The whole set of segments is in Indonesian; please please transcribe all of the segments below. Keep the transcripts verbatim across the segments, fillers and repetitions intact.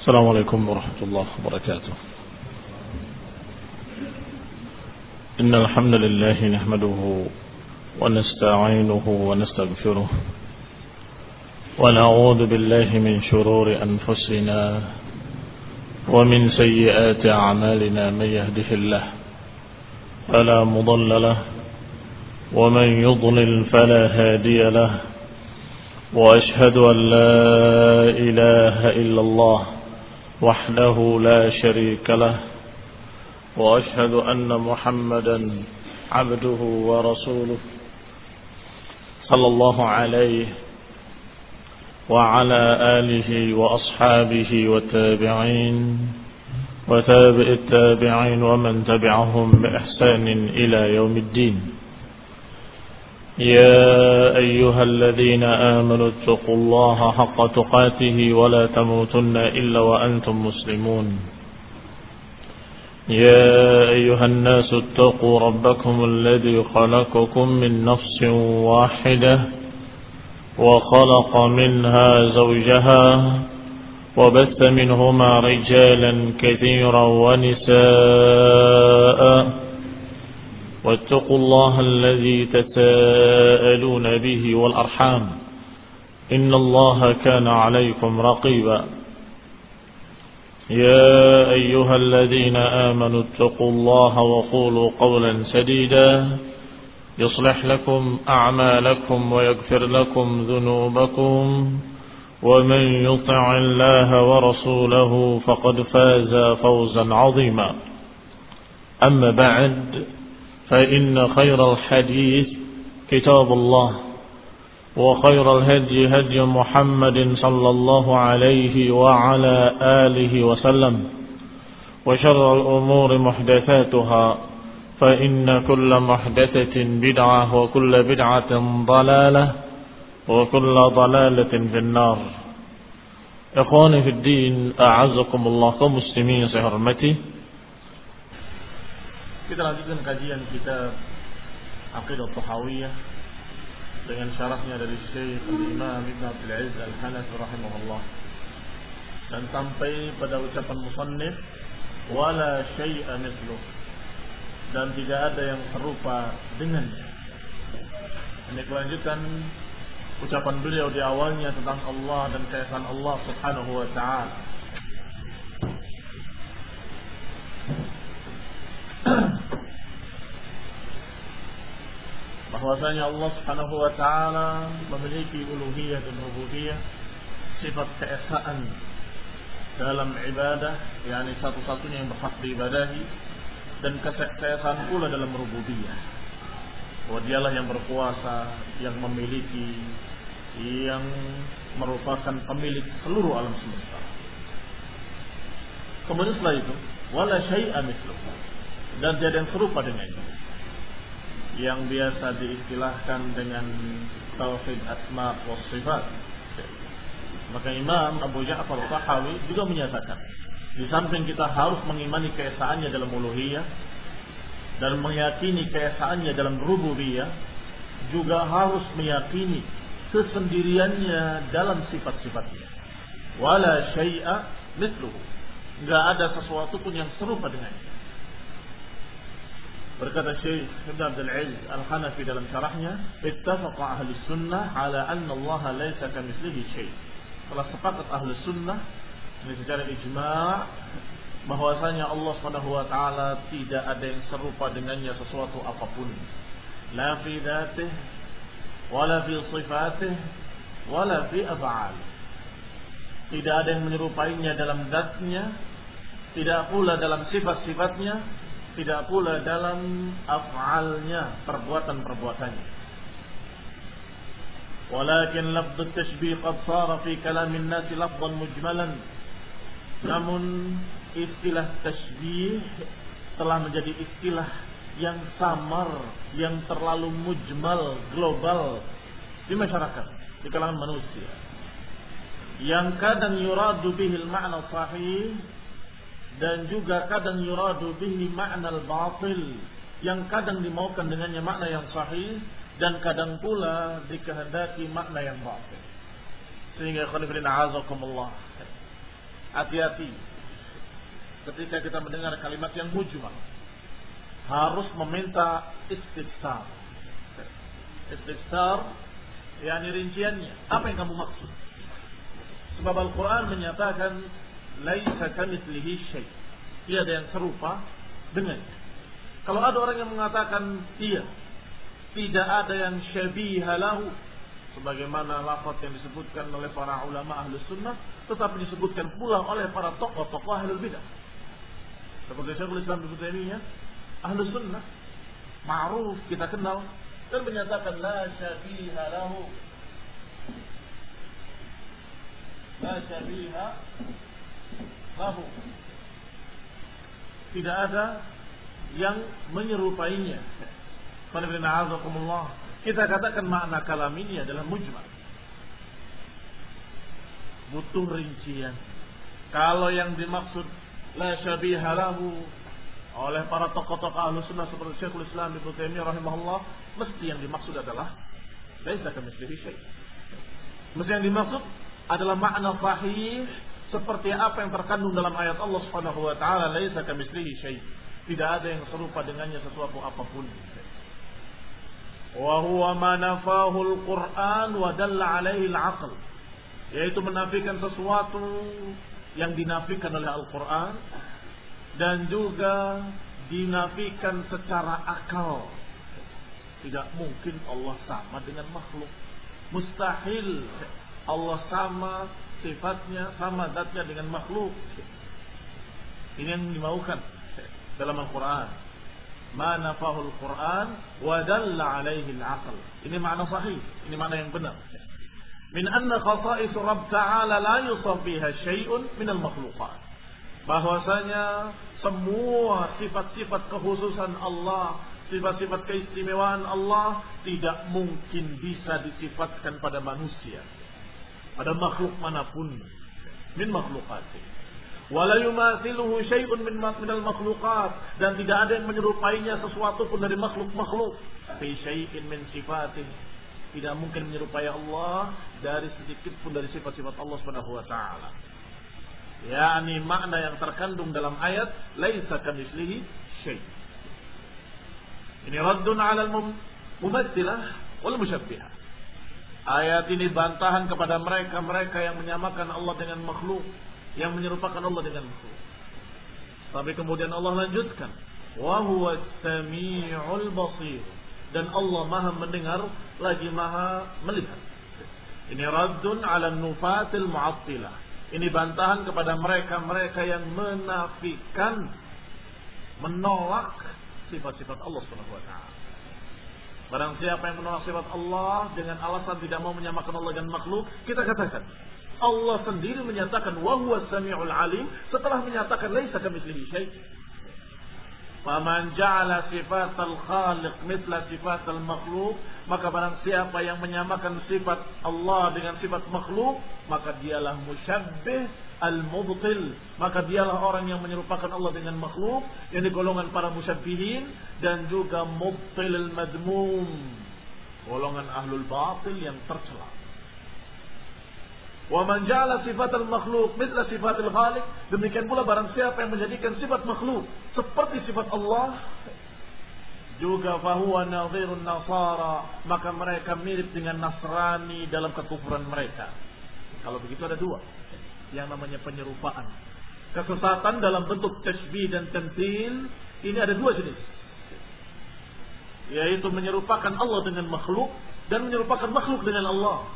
السلام عليكم ورحمة الله وبركاته. إن الحمد لله نحمده ونستعينه ونستغفره ونعوذ بالله من شرور أنفسنا ومن سيئات أعمالنا. من يهده الله فلا مضل له ومن يضلل فلا هادي له، وأشهد أن لا إله إلا الله وحده لا شريك له، وأشهد أن محمدا عبده ورسوله صلى الله عليه وعلى آله وأصحابه والتابعين وتابع التابعين ومن تبعهم بإحسان إلى يوم الدين. يا أيها الذين آمنوا اتقوا الله حق تقاته ولا تموتن إلا وأنتم مسلمون. يا أيها الناس اتقوا ربكم الذي خلقكم من نفس واحدة وخلق منها زوجها وبث منهما رجالا كثيرا ونساء، واتقوا الله الذي تساءلون به والأرحام إن الله كان عليكم رقيبا. يا أيها الذين آمنوا اتقوا الله وقولوا قولا سديدا يصلح لكم أعمالكم ويغفر لكم ذنوبكم، ومن يطع الله ورسوله فقد فاز فوزا عظيما. أما بعد، فإن خير الحديث كتاب الله، وخير الهدي هدي محمد صلى الله عليه وعلى آله وسلم، وشر الأمور محدثاتها، فإن كل محدثة بدعة وكل بدعة ضلالة وكل ضلالة في النار. إخواني في الدين، أعزكم الله كمسلمين saya hormati. Kita lanjutkan kajian kitab Aqidah Tahawiyah dengan syarahnya dari Syekh Imam Ibn Abdul Aziz Al-Hanafi rahimahullah, dan sampai pada ucapan musannif wala syai'a mithluh, dan tidak ada yang serupa dengannya. Ini kelanjutan ucapan beliau di awalnya tentang Allah dan keesaan Allah Subhanahu wa ta'ala. Bahwasanya Allah Subhanahu wa ta'ala memiliki uluhiyah dan rububiyah, sifat keesaan dalam ibadah, yakni satu-satunya yang berhak diibadahi, dan keesaan pula dalam rububiyah, bahwa dialah yang berkuasa, yang memiliki, yang merupakan pemilik seluruh alam semesta. Kemudian setelah itu wala syai'a mithluh, dan tiada yang serupa dengannya, yang biasa diistilahkan dengan tauhid asma wa sifat. Maka Imam Abu Ja'far Tahawi juga menyatakan, di samping kita harus mengimani keesaannya dalam uluhiyah dan meyakini keesaannya dalam rububiyah, juga harus meyakini kesendiriannya dalam sifat-sifatnya. Wala syai'a mithluhu, enggak ada sesuatu pun yang serupa dengannya. Berkata Syekh Ibn Abdul Aziz Al-Hanafi dalam syarahnya, ittafaqa ahli sunnah ala anna Allah laysa kamitslihi syai'. Telah sepakat ahli sunnah ini secara ijma' bahwasanya Allah Subhanahu wa ta'ala tidak ada yang serupa dengannya sesuatu apapun, la fi dzatih wala fi sifatih wala fi af'al. Tidak ada yang menyerupainya dalam zatnya, tidak pula dalam sifat-sifatnya, tidak pula dalam af'alnya, perbuatan-perbuatannya. Walakin lafz at-tashbih qad sara fi kalam an-nas lafzan mujmalan. Namun istilah tashbih telah menjadi istilah yang samar, yang terlalu mujmal, global di masyarakat, di kalangan manusia, yang kadang yuradu bihil ma'na sahih, dan juga kadang yuradu bihi ma'na al-batil, yang kadang dimaukan dengannya makna yang sahih, dan kadang pula dikehendaki makna yang batil. Sehingga khonifidin a'azakumullah, hati-hati ketika kita mendengar kalimat yang mujmal. Harus meminta istifsar. Istifsar, yakni rinciannya. Apa yang kamu maksud? Sebab Al-Quran menyatakan laisa kamitslihi syai'. Tiada yang serupa dengan. Kalau ada orang yang mengatakan iya, tidak ada yang syabiha lahu, sebagaimana lafaz yang disebutkan oleh para ulama Ahlus Sunnah, tetapi disebutkan pula oleh para tokoh-tokoh Ahlul Bidah. Seperti Syekhul Islam Ibnu Taimiyah, Ahlus Sunnah ma'ruf, kita kenal, dan menyatakan la syabiha lahu, la syabiha lahu, tidak ada yang menyerupainya. Kita katakan makna kalam ini adalah mujmal, butuh rincian. Kalau yang dimaksud la syabiha lahu oleh para tokoh-tokoh Ahlus Sunnah seperti Syekhul Islam Ibnu Taimiyah rahimahullah, mesti yang dimaksud adalah laisa kamitslihi syai'. Mesti yang dimaksud adalah makna sahih seperti apa yang terkandung dalam ayat Allah Subhanahu wa taala, laisa kamitslihi syai'. Tidak ada yang serupa dengannya sesuatu apapun. Wa huwa ma nafahu al-Qur'an wa dalla 'alaihi al-'aql. Yaitu menafikan sesuatu yang dinafikan oleh Al-Qur'an dan juga dinafikan secara akal. Tidak mungkin Allah sama dengan makhluk. Mustahil Allah sama sifatnya, sama zatnya dengan makhluk. Ini yang dimaukan dalam Al-Quran. Ma nafahul Quran wa dalla alaihi al-aql. Ini makna sahih, ini makna yang benar. Min anna khasa'is Rabb Ta'ala la yusaf fiha syai'un min al-makhluqat. Bahwasanya semua sifat-sifat kekhususan Allah, sifat-sifat keistimewaan Allah tidak mungkin bisa disifatkan pada manusia, pada makhluk manapun min makhlukati. Wala yumathiluhu syai'un min minal makhluqat, dan tidak ada yang menyerupainya sesuatu pun dari makhluk-makhluk. Fi syai'in min sifatih, tidak mungkin menyerupai Allah dari sedikit pun dari sifat-sifat Allah Subhanahu wa taala. yakni makna yang terkandung dalam ayat laisa kamitslihi syai'. Ini raddun 'ala al-mumatsilah wal musyabbihah. Ayat ini bantahan kepada mereka-mereka yang menyamakan Allah dengan makhluk, yang menyerupakan Allah dengan makhluk. Tapi kemudian Allah lanjutkan, wa huwa as-sami'ul basir, dan Allah Maha mendengar lagi Maha melihat. Ini raddun 'ala an-nufatil mu'attilah. Ini bantahan kepada mereka-mereka yang menafikan, menolak sifat-sifat Allah Subhanahu wa taala. Barang siapa yang menolak sifat Allah dengan alasan tidak mau menyamakan Allah dengan makhluk, kita katakan Allah sendiri menyatakan wa huwa as-sami'ul 'alim setelah menyatakan laisa kamitslihi syai'. Faman ja'ala sifatal khaliq mithla sifatal makhluq, maka barang siapa yang menyamakan sifat Allah dengan sifat makhluk, maka dialah musyabbih al-mubtil, maka dialah orang yang menyerupakan Allah dengan makhluk, yang digolongan para musyabbihin, dan juga mubtil al-madmum, golongan ahlul batil yang tercela. Wa man ja'ala sifatal makhluk mithla sifatil khaliq, demikian pula barang siapa yang menjadikan sifat makhluk seperti sifat Allah, juga fahuwa nadhirun nasara, maka mereka mirip dengan Nasrani dalam kekufuran mereka. Kalau begitu ada dua yang namanya penyerupaan. Kesesatan dalam bentuk tasbih dan tamtsil, ini ada dua jenis, yaitu menyerupakan Allah dengan makhluk dan menyerupakan makhluk dengan Allah.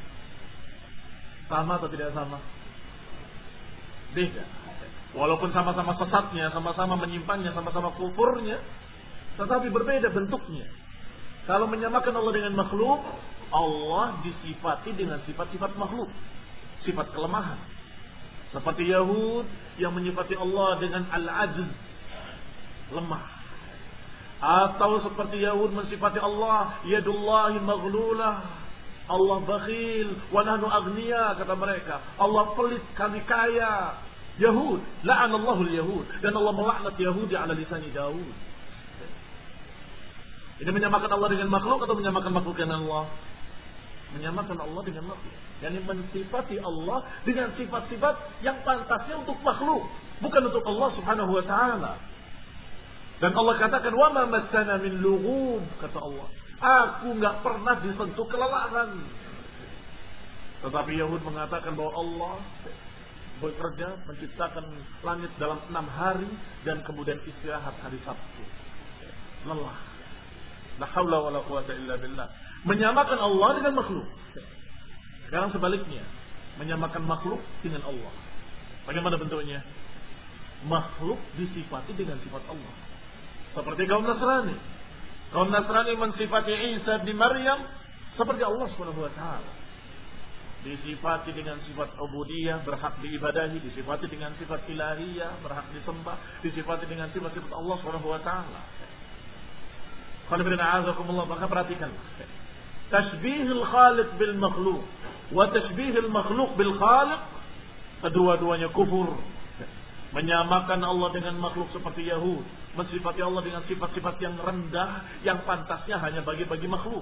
Sama atau tidak sama? Beda. Walaupun sama-sama sesatnya, sama-sama menyimpangnya, sama-sama kufurnya, tetapi berbeda bentuknya. Kalau menyamakan Allah dengan makhluk, Allah disifati dengan sifat-sifat makhluk, sifat kelemahan. Seperti Yahud yang menyifati Allah dengan al-ajz, lemah. Atau seperti Yahud mensifati Allah yadullahi maghlulah, Allah bakhil, wa nahnu aghniya, kata mereka. Allah pelit, kami kaya. Yahud, la'anallahu al-yahud, dan Allah melaknat Yahudi ala lisani Daud. Ini menyamakan Allah dengan makhluk atau menyamakan makhluk dengan Allah? Menyamakan Allah dengan makhluk. Yani mensifati Allah dengan sifat-sifat yang pantasnya untuk makhluk, bukan untuk Allah Subhanahu wa taala. Dan Allah katakan, "Wa ma massana min lughub," kata Allah. Aku enggak pernah disentuh kelelahan. Tetapi Yahud mengatakan bahwa Allah bekerja menciptakan langit dalam enam hari dan kemudian istirahat hari Sabtu. Lelah. La haula wala quwata illa billah. Menyamakan Allah dengan makhluk. Sekarang sebaliknya, menyamakan makhluk dengan Allah. Bagaimana bentuknya? Makhluk disifati dengan sifat Allah. Seperti kaum Nasrani. Kaum Nasrani mensifati Isa bin Maryam seperti Allah Subhanahu wa taala. Disifati dengan sifat ubudiyah, berhak diibadahi, disifati dengan sifat ilahiyah, berhak disembah, disifati dengan sifat-sifat Allah Subhanahu wa taala. Maka perhatikan. Tashbihul khaliq bil makhluq wa tashbihul makhluq bil khaliq, kedua-duanya kufur. Menyamakan Allah dengan makhluk seperti Yahud, mensifati Allah dengan sifat-sifat yang rendah yang pantasnya hanya bagi-bagi makhluk.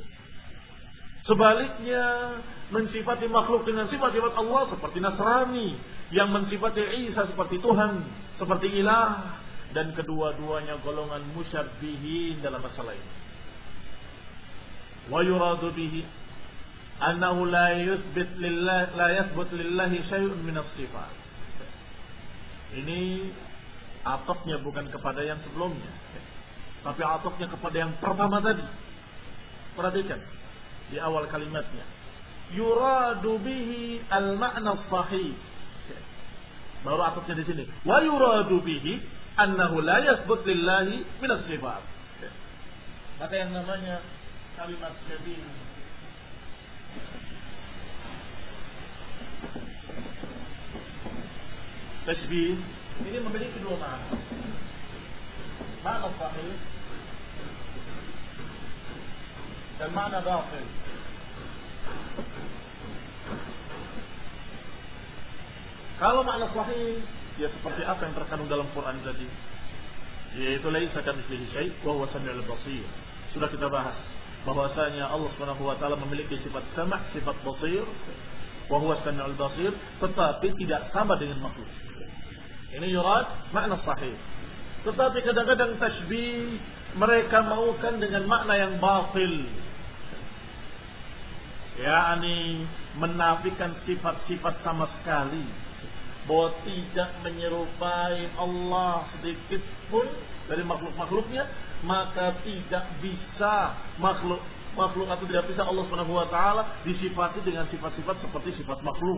Sebaliknya, mensifati makhluk dengan sifat-sifat Allah seperti Nasrani yang mensifati Isa seperti Tuhan, seperti ilah, dan kedua-duanya golongan musyabbihin dalam masalah ini. Wa yuradu bihi annahu la yuthbit lillah la yathbut lillahi syai'un min as-sifat. Ini atofnya bukan kepada yang sebelumnya, tapi atofnya kepada yang pertama tadi. Perhatikan di awal kalimatnya, yuradu bihi al-ma'na as-sahih. Baru atofnya di sini. Wa yuradu bihi annahu la yathbut lillahi min as-sifat. Maka yang namanya kalimat syabih, tashbih, ini memiliki dua makna. Makna sahih dan makna batil. Kalau makna sahih, ya seperti apa yang terkandung dalam Quran tadi, yaitu laisa kamitslihi syai' wa huwa samiul basir. Sudah kita bahas bahwasanya Allah Subhanahu wa taala memiliki sifat sama', sifat basir, wa huwa samiul basir, tetapi tidak sama dengan makhluk. Ini yurad makna sahih. Tetapi kadang-kadang tashbih mereka maukan dengan makna yang batil, yakni menafikan sifat-sifat sama sekali, bahwa tidak menyerupai Allah sedikit pun dari makhluk-makhluknya, maka tidak bisa makhluk makhluk atau tidak bisa Allah Subhanahu wa taala disifati dengan sifat-sifat seperti sifat makhluk.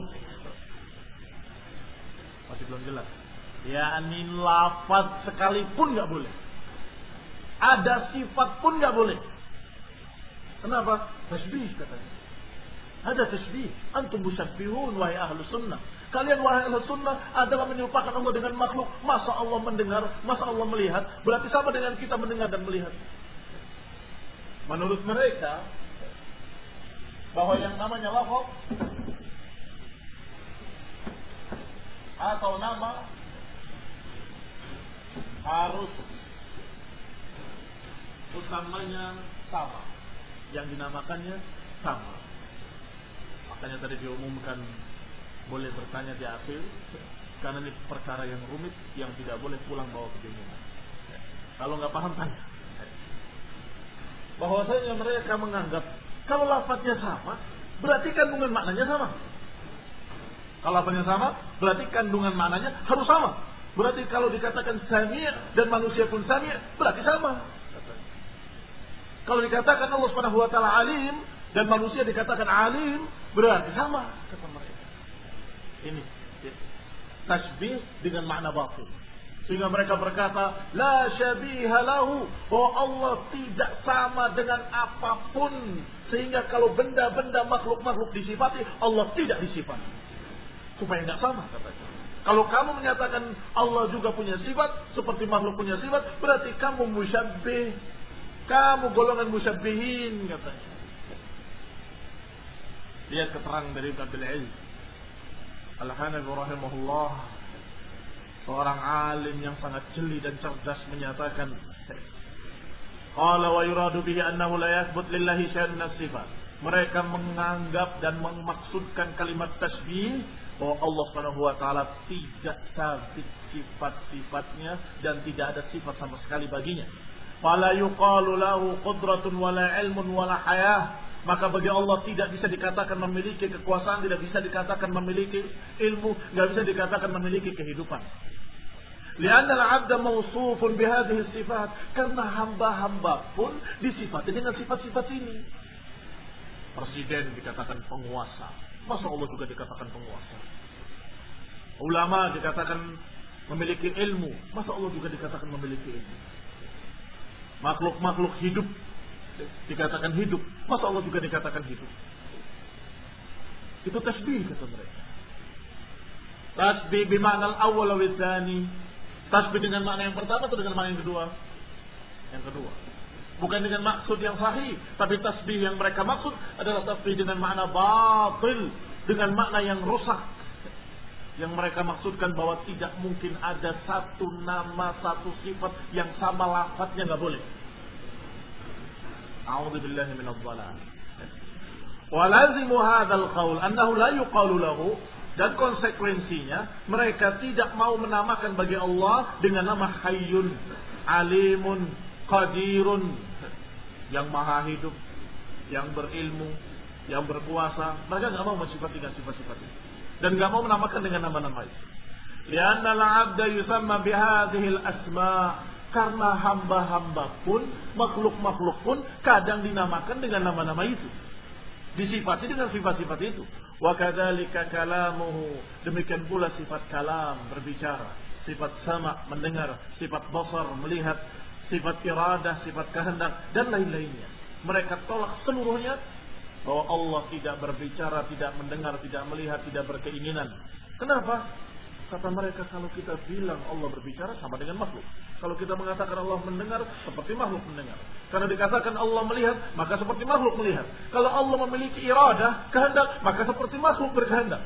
Masih belum jelas. yakni lafaz sekalipun nggak boleh, ada sifat pun nggak boleh. Kenapa? Tasbih katanya. Ada tasbih. Antum musabbihun wahai ahlu sunnah. Kalian wahai ahlu sunnah adalah menyerupakan Allah dengan makhluk. Masa Allah mendengar, masa Allah melihat, berarti sama dengan kita mendengar dan melihat. Menurut mereka bahwa yang namanya lafaz atau nama harus utamanya sama, yang dinamakannya sama. Makanya tadi diumumkan boleh bertanya di akhir, karena ini perkara yang rumit yang tidak boleh pulang bawa kebingungan. Kalau nggak paham tanya. Bahwasanya mereka menganggap kalau lafadznya sama, berarti kandungan maknanya sama. Kalau lafadznya sama, berarti kandungan maknanya harus sama. Berarti kalau dikatakan sami' dan manusia pun sami', berarti sama. Kalau dikatakan Allah Subhanahu wa taala alim dan manusia dikatakan alim, berarti sama, kata mereka. Ini tasbih dengan makna batil. Sehingga mereka berkata, la syabiha lahu, bahwa Allah tidak sama dengan apapun. Sehingga kalau benda-benda makhluk-makhluk disifati, Allah tidak disifati. Supaya tidak sama, katanya. Kalau kamu menyatakan Allah juga punya sifat, seperti makhluk punya sifat, berarti kamu musyabbih. Kamu golongan musyabbihin, katanya. Lihat keterangan dari Ibn Abdul Aziz Al-Hanafi rahimahullah, seorang alim yang sangat jeli dan cerdas, menyatakan, qala wa yuradu bihi annahu la yathbut lillahi syai'un min as-sifat. mereka menganggap dan memaksudkan kalimat tasbih bahwa Allah Subhanahu wa taala tidak sabit sifat-sifatnya dan tidak ada sifat sama sekali baginya. Fala yuqalu lahu qudratun wala ilmun wala hayah. Maka bagi Allah tidak bisa dikatakan memiliki kekuasaan, tidak bisa dikatakan memiliki ilmu, tidak bisa dikatakan memiliki kehidupan. Lianna al-'abda mawsufun bihadhihi sifat, karena hamba-hamba pun disifati dengan sifat-sifat ini. Presiden dikatakan penguasa, masa Allah juga dikatakan penguasa. Ulama dikatakan memiliki ilmu, masa Allah juga dikatakan memiliki ilmu. Makhluk-makhluk hidup dikatakan hidup, masa Allah juga dikatakan hidup. Itu tasbih kata mereka. Tasbih bimakna al-awwal wa tsani. Tasbih dengan makna yang pertama atau dengan makna yang kedua? Yang kedua. Bukan dengan maksud yang sahih, tapi tasbih yang mereka maksud adalah tasbih dengan makna batil, dengan makna yang rusak. Yang mereka maksudkan bahwa tidak mungkin ada satu nama, satu sifat yang sama lafadznya, enggak boleh. A'udzu billahi minadh dhalal. Wa lazimu hadzal qaul annahu la yuqalu lahu, dan konsekuensinya mereka tidak mau menamakan bagi Allah dengan nama Hayyun, Alimun, Qadirun, yang maha hidup, yang berilmu, yang berkuasa. Mereka enggak mau mensifati dengan sifat-sifat itu dan enggak mau menamakan dengan nama-nama itu. Lianna al-'abda yusamma bihadhihi al-asma', karena hamba-hamba pun, makhluk-makhluk pun kadang dinamakan dengan nama-nama itu, disifati dengan sifat-sifat itu. Wa kadzalika kalamuhu, demikian pula sifat kalam, berbicara, sifat sama, mendengar, sifat basar, melihat, sifat iradah, sifat kehendak, dan lain-lainnya. Mereka tolak seluruhnya bahwa Allah tidak berbicara, tidak mendengar, tidak melihat, tidak berkeinginan. Kenapa? Kata mereka, kalau kita bilang Allah berbicara sama dengan makhluk. Kalau kita mengatakan Allah mendengar, seperti makhluk mendengar. Karena dikatakan Allah melihat, maka seperti makhluk melihat. Kalau Allah memiliki iradah, kehendak, maka seperti makhluk berkehendak.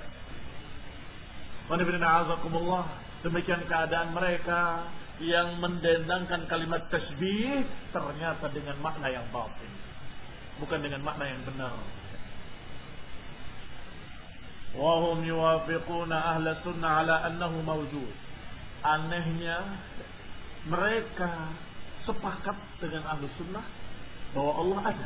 Demikian keadaan mereka yang mendendangkan kalimat tasbih ternyata dengan makna yang batin, bukan dengan makna yang benar. Wahum yuwafiquna ahla sunnah ala annahu mawjud. Anehnya mereka sepakat dengan ahlu sunnah bahwa Allah ada.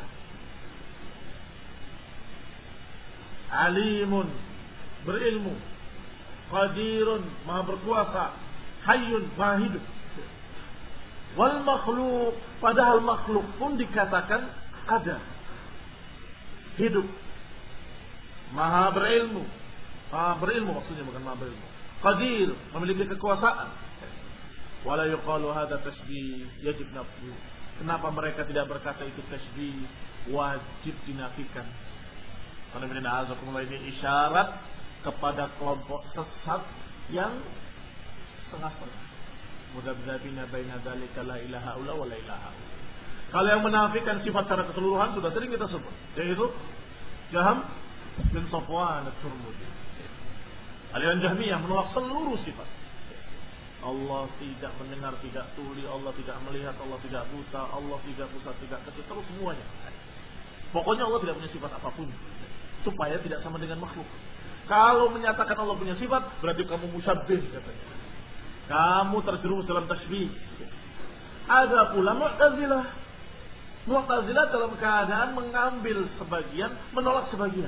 Alimun, berilmu, qadirun, maha berkuasa, hayyun, maha hidup. Wal makhluk, padahal makhluk pun dikatakan ada, hidup, maha berilmu. Maha berilmu maksudnya, bukan maha berilmu. Qadir, memiliki kekuasaan. Wala yuqalu hadza tasbih, yajib nafyu. Kenapa mereka tidak berkata itu tasbih? Wajib dinafikan. Karena ini isyarat kepada kelompok sesat yang setengah-setengah. Mudzabdzabina baina dzalika la ilaha illa wa la ilaha. Kalau yang menafikan sifat secara keseluruhan sudah sering kita sebut, yaitu Jaham bin Safwan at-Turmudi. Aliran Jahmiyah menolak seluruh sifat. Allah tidak mendengar, tidak tuli, Allah tidak melihat, Allah tidak buta, Allah tidak pusat, tidak kecil, terus semuanya. Pokoknya Allah tidak punya sifat apapun, supaya tidak sama dengan makhluk. Kalau menyatakan Allah punya sifat, berarti kamu musyabbih katanya. Kamu terjerumus dalam tasbih. Ada pula Mu'tazilah. Mu'tazilah dalam keadaan mengambil sebagian, menolak sebagian.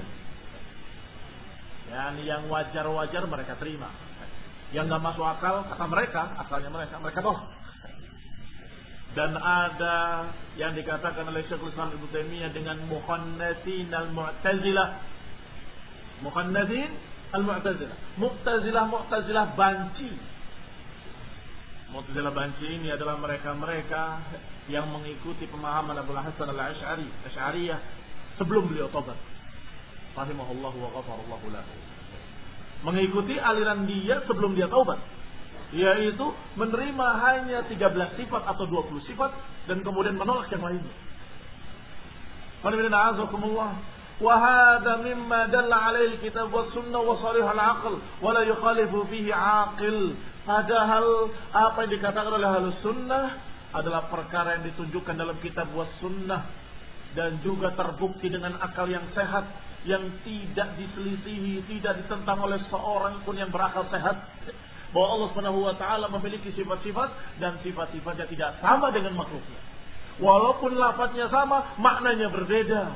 Yani yang wajar-wajar mereka terima. Yang nggak masuk akal, kata mereka, akalnya mereka, mereka tolak. Dan ada yang dikatakan oleh Syekhul Islam Ibnu Taimiyah dengan mukhannatsin al-Mu'tazilah. Mukhannatsin al-Mu'tazilah. Mu'tazilah, Mu'tazilah banci. Mu'tazilah banci ini adalah mereka-mereka yang mengikuti pemahaman Abul Hasan al-Asy'ari, Asy'ariyah sebelum beliau tobat. Rahimahullah wa ghafarallahu lahu. Mengikuti aliran dia sebelum dia taubat, yaitu menerima hanya tiga belas sifat atau dua puluh sifat dan kemudian menolak yang lainnya. Qanibina azakumullah. Wa hadha mimma dalla alaihi kitab was sunnah wa sharih al-aql wa la yukhalifu fihi aqil. Padahal apa yang dikatakan oleh Ahlus Sunnah adalah perkara yang ditunjukkan dalam kitab was sunnah dan juga terbukti dengan akal yang sehat, yang tidak diselisihi, tidak ditentang oleh seorang pun yang berakal sehat, bahwa Allah Subhanahu wa taala memiliki sifat-sifat dan sifat-sifatnya tidak sama dengan makhluknya. Walaupun lafadznya sama, maknanya berbeda.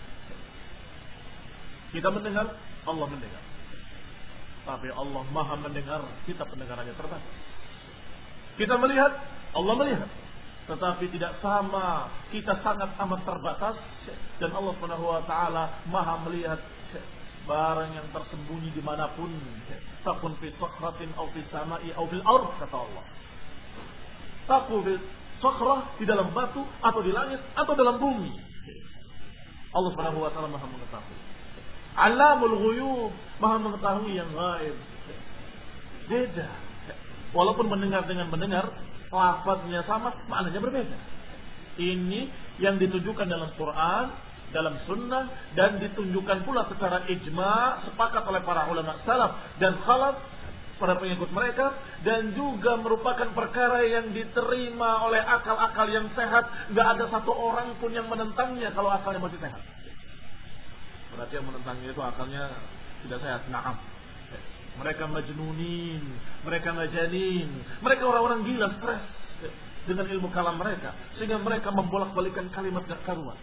Kita mendengar, Allah mendengar. Tapi Allah Maha mendengar, kita pendengarannya terbatas. Kita melihat, Allah melihat. Tetapi tidak sama, kita sangat amat terbatas, dan Allah Subhanahu wa taala Maha melihat barang yang tersembunyi dimanapun, takun fi sakhratin aw fi samai aw fil ard, kata Allah. Takun fi sakhrah, di dalam batu atau di langit atau dalam bumi. Allah Subhanahu wa taala Maha mengetahui. Alamul ghuyub, Maha mengetahui yang gaib. Beda. Walaupun mendengar dengan mendengar, lafaznya sama, maknanya berbeda. Ini yang ditujukan dalam Quran, dalam sunnah, dan ditunjukkan pula secara ijma, sepakat oleh para ulama salaf dan khalaf, para pengikut mereka, dan juga merupakan perkara yang diterima oleh akal-akal yang sehat. Gak ada satu orang pun yang menentangnya kalau akalnya masih sehat. Berarti yang menentangnya itu akalnya tidak sehat. Naam. Mereka majnunin, mereka majanin, mereka orang-orang gila, stres dengan ilmu kalam mereka, sehingga mereka membolak-balikan kalimat gak karuan.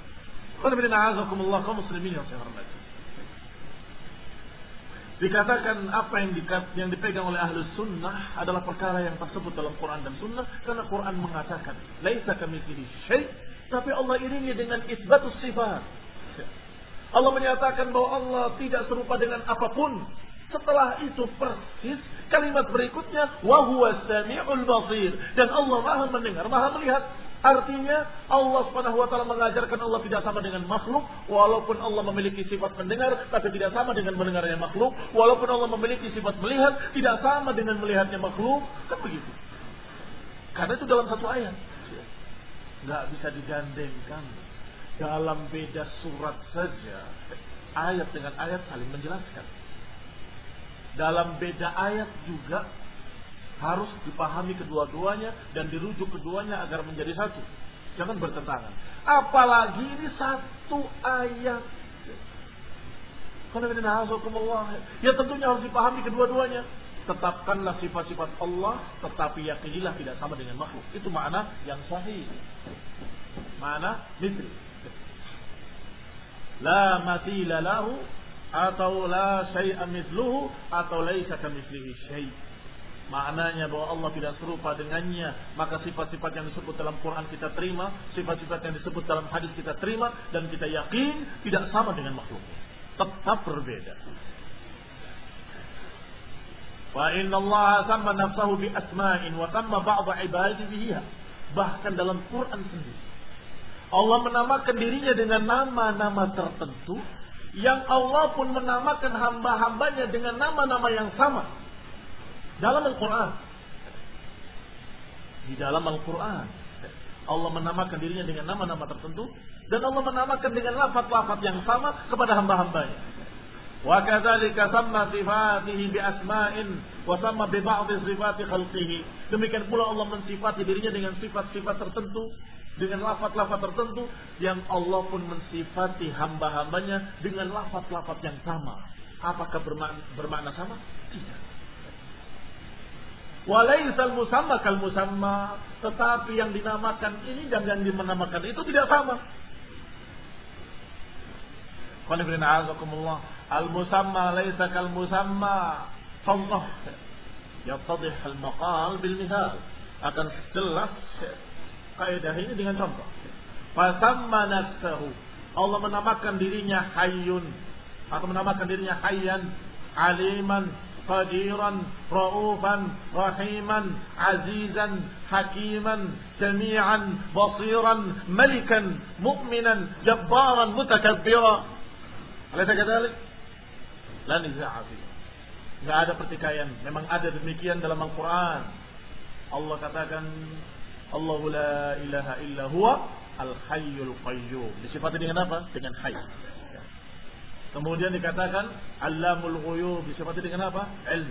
Qul muslimin yang saya hormati. Dikatakan apa yang, dikat, yang dipegang oleh ahli sunnah adalah perkara yang tersebut dalam Quran dan sunnah, karena Quran mengatakan laisa kamitslihi syai', tapi Allah iringi dengan isbatus sifat. Allah menyatakan bahwa Allah tidak serupa dengan apapun. Setelah itu persis kalimat berikutnya wa huwas samiul basir, dan Allah Maha mendengar, Maha melihat. Artinya Allah Subhanahu wa taala mengajarkan Allah tidak sama dengan makhluk, walaupun Allah memiliki sifat mendengar tapi tidak sama dengan mendengarnya makhluk, walaupun Allah memiliki sifat melihat tidak sama dengan melihatnya makhluk, kan begitu. Karena itu dalam satu ayat. Enggak bisa digandengkan. Dalam beda surat saja ayat dengan ayat saling menjelaskan. Dalam beda ayat juga harus dipahami kedua-duanya dan dirujuk keduanya agar menjadi satu. Jangan bertentangan. Apalagi ini satu ayat. Ya tentunya harus dipahami kedua-duanya. Tetapkanlah sifat-sifat Allah, tetapi yakinilah tidak sama dengan makhluk. Itu makna yang sahih. Makna mithli. La mathila lahu, atau la syai'a mithluhu, atau laisa kamitslihi syai'. Maknanya bahwa Allah tidak serupa dengannya, maka sifat-sifat yang disebut dalam Quran kita terima, sifat-sifat yang disebut dalam hadis kita terima, dan kita yakin tidak sama dengan makhluknya, tetap berbeda. Wa inna Allah samma nafsahu bi asma'in wa samma ba'd ibadihi biha. Bahkan dalam Quran sendiri Allah menamakan dirinya dengan nama-nama tertentu, yang Allah pun menamakan hamba-hambanya dengan nama-nama yang sama. Dalam Al-Quran. Di dalam Al-Quran Allah menamakan dirinya dengan nama-nama tertentu, dan Allah menamakan dengan lafaz-lafaz yang sama kepada hamba-hambanya. Wa kadzalika samma sifatihi bi asma'in wa samma bi ba'd sifati khalqihi. Demikian pula Allah mensifati dirinya dengan sifat-sifat tertentu, dengan lafaz-lafaz tertentu, yang Allah pun mensifati hamba-hambanya dengan lafaz-lafaz yang sama. Apakah bermakna, bermakna sama? Tidak. Walaisal musamma kal musamma, tetapi yang dinamakan ini dan yang dimenamakan itu tidak sama. Al musamma laisa kal musamma. Contoh, yattadih al maqal bil mithal. Akan jelas kaidah ini dengan contoh. Fasamma nafsahu, Allah menamakan dirinya Hayyun, atau menamakan dirinya Hayyan, Aliman, Qadiran, Ra'ufan, Rahiman, Azizan, Hakiman, Sami'an, Basiran, Malikan, Mu'minan, Jabbaran, Mutakabbira. Alaysa kadzalik? La niza'a fihi. Enggak ada pertikaian. Memang ada demikian dalam Al-Qur'an. Allah katakan Allahu la ilaha illa huwa al-hayyul qayyum. Disifati dengan apa? Dengan hayy. Kemudian dikatakan Allamul ghuyub, disifati dengan apa? Ilm.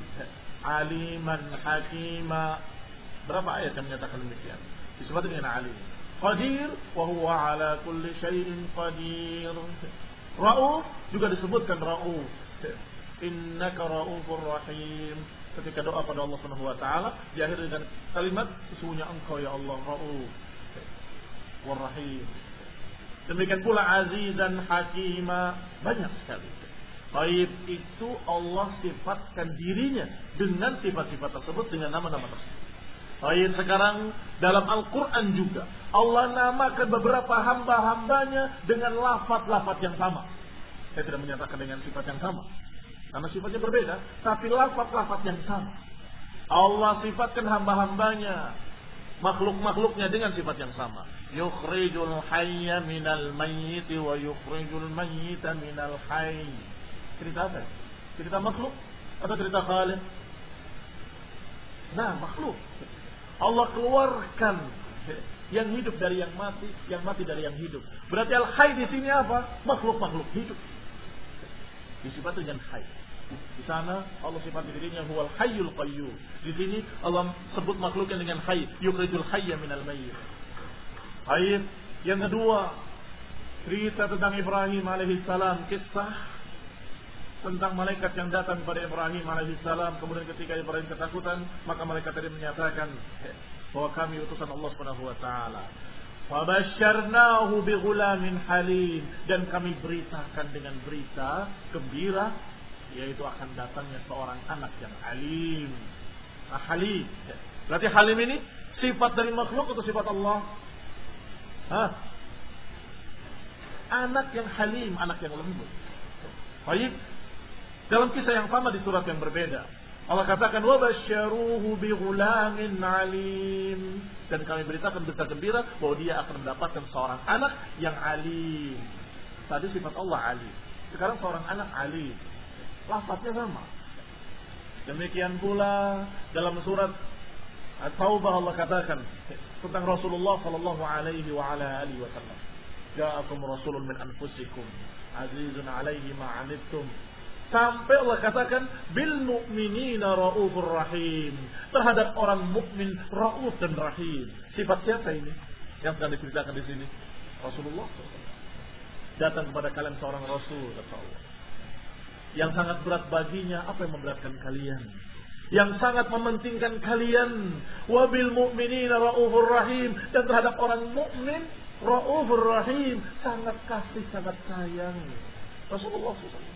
Aliman, Hakima. Berapa ayat yang menyatakan demikian? Disifati dengan alim. Qadir wa huwa ala kulli syai'in qadir. Rauf juga disebutkan Rauf. Innaka raufur rahim. Ketika doa pada Allah Subhanahu wa taala diakhiri dengan kalimat sesungguhnya Engkau ya Allah Rauf war rahim. Demikian pula azizan hakima, banyak sekali. Baik, itu Allah sifatkan dirinya dengan sifat-sifat tersebut, dengan nama-nama tersebut. Baik, sekarang dalam Al-Quran juga Allah namakan beberapa hamba-hambanya dengan lafaz-lafaz yang sama. Saya tidak menyatakan dengan sifat yang sama, karena sifatnya berbeda, tapi lafaz-lafaz yang sama. Allah sifatkan hamba-hambanya, makhluk-makhluknya dengan sifat yang sama. Yukhrijul hayya minal mayyiti wa yukhrijul mayyita minal hayy. Cerita apa? Cerita makhluk atau cerita khaliq? Nah, makhluk. Allah keluarkan yang hidup dari yang mati, yang mati dari yang hidup. Berarti al-hayy di sini apa? Makhluk-makhluk hidup. Disifat dengan hayy. Di sana Allah sifat dirinya huwal hayyul qayyum. Di sini Allah sebut makhluknya dengan hayy, yukhrijul hayya minal mayyit. Ayat yang kedua, cerita tentang Ibrahim alaihissalam, kisah tentang malaikat yang datang kepada Ibrahim alaihissalam. Kemudian ketika Ibrahim ketakutan, maka malaikat tadi menyatakan bahwa kami utusan Allah Subhanahu wa taala. Fabasyarnahu bighulamin halim, dan kami beritakan dengan berita gembira, yaitu akan datangnya seorang anak yang alim. Nah, halim. Berarti halim ini sifat dari makhluk atau sifat Allah? Hah? Anak yang halim, anak yang lembut. Baik. Dalam kisah yang sama di surat yang berbeda, Allah katakan wa basyaruhu bi ghulamin alim, dan kami beritakan berita gembira bahwa dia akan mendapatkan seorang anak yang alim. Tadi sifat Allah alim, sekarang seorang anak alim. Lafaznya sama. Demikian pula dalam surat At-Taubah Allah katakan tentang Rasulullah sallallahu alaihi wa ala alihi wasallam. Ja'akum rasulun min anfusikum azizun alaihi ma 'anittum. Sampai Allah katakan bil mu'minina raufur rahim. Terhadap orang mukmin rauf dan rahim. Sifat siapa ini yang sedang diceritakan di sini? Rasulullah. Datang kepada kalian seorang rasul, kata Allah, yang sangat berat baginya apa yang memberatkan kalian, yang sangat mementingkan kalian. Wabil mu'minina raufur rahim, dan terhadap orang mukmin raufur rahim, sangat kasih, sangat sayang. Rasulullah shallallahu alaihi wasallam.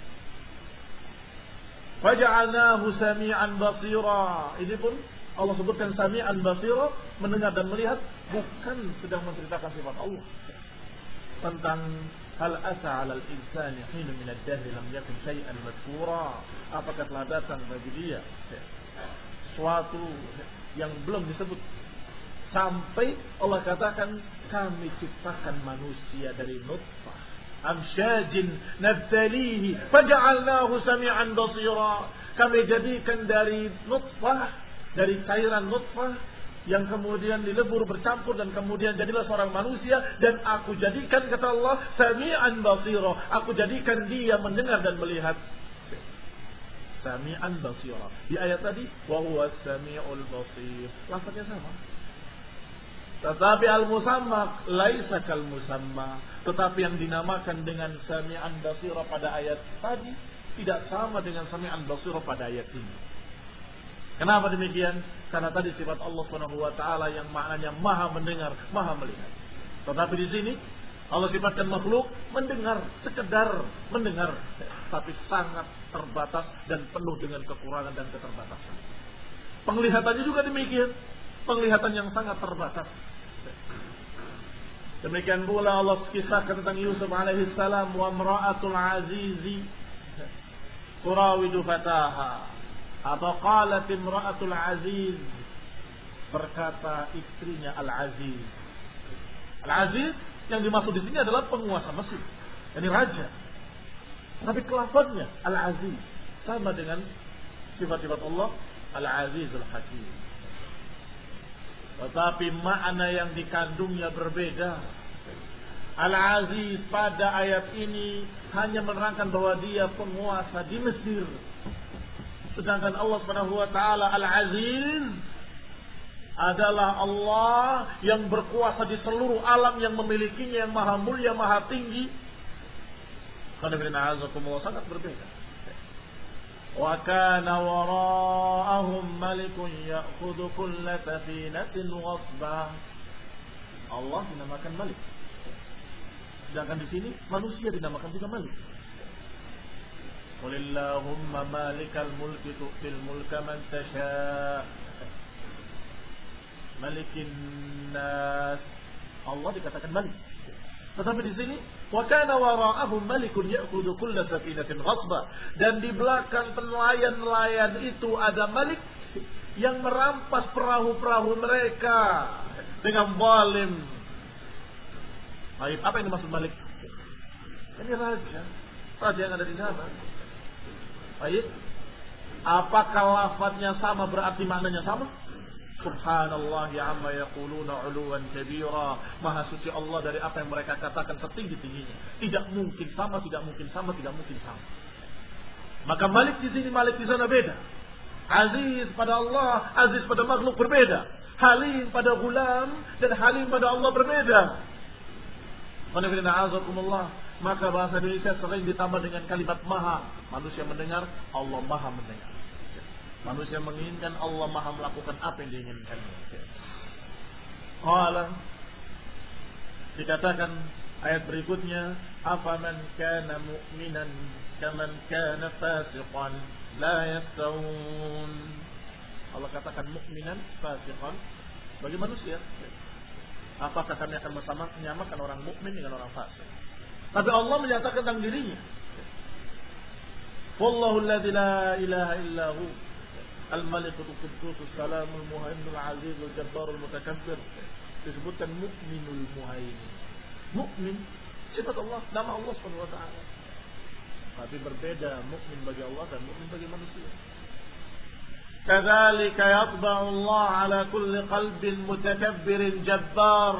Faja'alnahu sami'an basira. Ini pun Allah sebutkan sami'an basira, mendengar dan melihat, bukan sedang menceritakan sifat Allah. Tentang hal asa 'alal insani hina min ad-dahr lam yakun syai'an madhkura. Apakah telah datang bagi dia suatu yang belum disebut, sampai Allah katakan kami ciptakan manusia dari nutfah amsyajin nabtalihi faja'alnahu sami'an basira. Kami jadikan dari nutfah, dari cairan nutfah yang kemudian dilebur bercampur dan kemudian jadilah seorang manusia, dan aku jadikan, kata Allah, sami'an basira, aku jadikan dia mendengar dan melihat. Sami'an basira. Di ayat tadi wa huwa sami'ul basir, lafaznya sama. Tetapi al-musamma laisa kal musamma, tetapi yang dinamakan dengan sami'an basira pada ayat tadi tidak sama dengan sami'an basira pada ayat ini. Kenapa demikian? Karena tadi sifat Allah Subhanahu wa taala yang maknanya maha mendengar, maha melihat. Tetapi di sini Allah sifatkan makhluk mendengar, sekedar mendengar, tapi sangat terbatas dan penuh dengan kekurangan dan keterbatasan. Penglihatannya juga demikian, penglihatan yang sangat terbatas. Demikian pula Allah kisahkan tentang Yusuf alaihi salam, wa imra'atul azizi turawidu fataha. Atau qalat imra'atul aziz, berkata istrinya al-aziz. Al-aziz yang dimaksud di sini adalah penguasa Mesir, ini raja. Tapi kelafaznya al-aziz sama dengan sifat-sifat Allah al-azizul hakim. Tetapi makna yang dikandungnya berbeda. Al-aziz pada ayat ini hanya menerangkan bahwa dia penguasa di Mesir. Sedangkan Allah Subhanahu wa taala Al-Aziz adalah Allah yang berkuasa di seluruh alam, yang memilikinya, yang maha mulia, maha tinggi. Sangat berbeda. Wa kana wara'ahum malikun ya'khudhu kulla safinatin ghasba. Allah dinamakan Malik. Sedangkan di sini manusia dinamakan juga Malik. Qulillahumma malikal mulki tu'til mulka man tasha' Malikin nas. Allah dikatakan Malik. Tetapi di sini wa kana wara'ahum malikun ya'khudhu kulla safinatin ghasba, dan di belakang nelayan-nelayan itu ada Malik yang merampas perahu-perahu mereka dengan zalim. Baik, apa yang dimaksud Malik? Ini raja, raja yang ada di sana. Baik, apakah lafadznya sama berarti maknanya sama? Subhanallah amma yaquluna 'uluwan kabira. Maha suci Allah dari apa yang mereka katakan setinggi-tingginya. Tidak mungkin sama, tidak mungkin sama, tidak mungkin sama. Maka Malik di sini, Malik di sana beda. Aziz pada Allah, aziz pada makhluk berbeda. Halim pada gulam dan halim pada Allah berbeda. Maka bahasa Indonesia sering ditambah dengan kalimat maha. Manusia mendengar, Allah maha mendengar. Manusia menginginkan, Allah maha melakukan apa yang diinginkan. Qala, dikatakan ayat berikutnya, afaman kana mu'minan kaman kana fasiqan la yastawun. Allah katakan mukminan, fasiqan bagi manusia. Apakah kami akan menyamakan orang mukmin dengan orang fasik? Tapi Allah menyatakan tentang dirinya. Wallahu alladzi la ilaha illa hu al-malikul quddus salamul muhaiminul azizul jabbarul mutakabbir. Disebutkan mukminul muhaimin. Mukmin sifat Allah, nama Allah Subhanahu wa taala. Tapi berbeda mukmin bagi Allah dan mukmin bagi manusia. Kadzalika yatba'u Allah 'ala kulli qalbin mutakabbirin jabbar.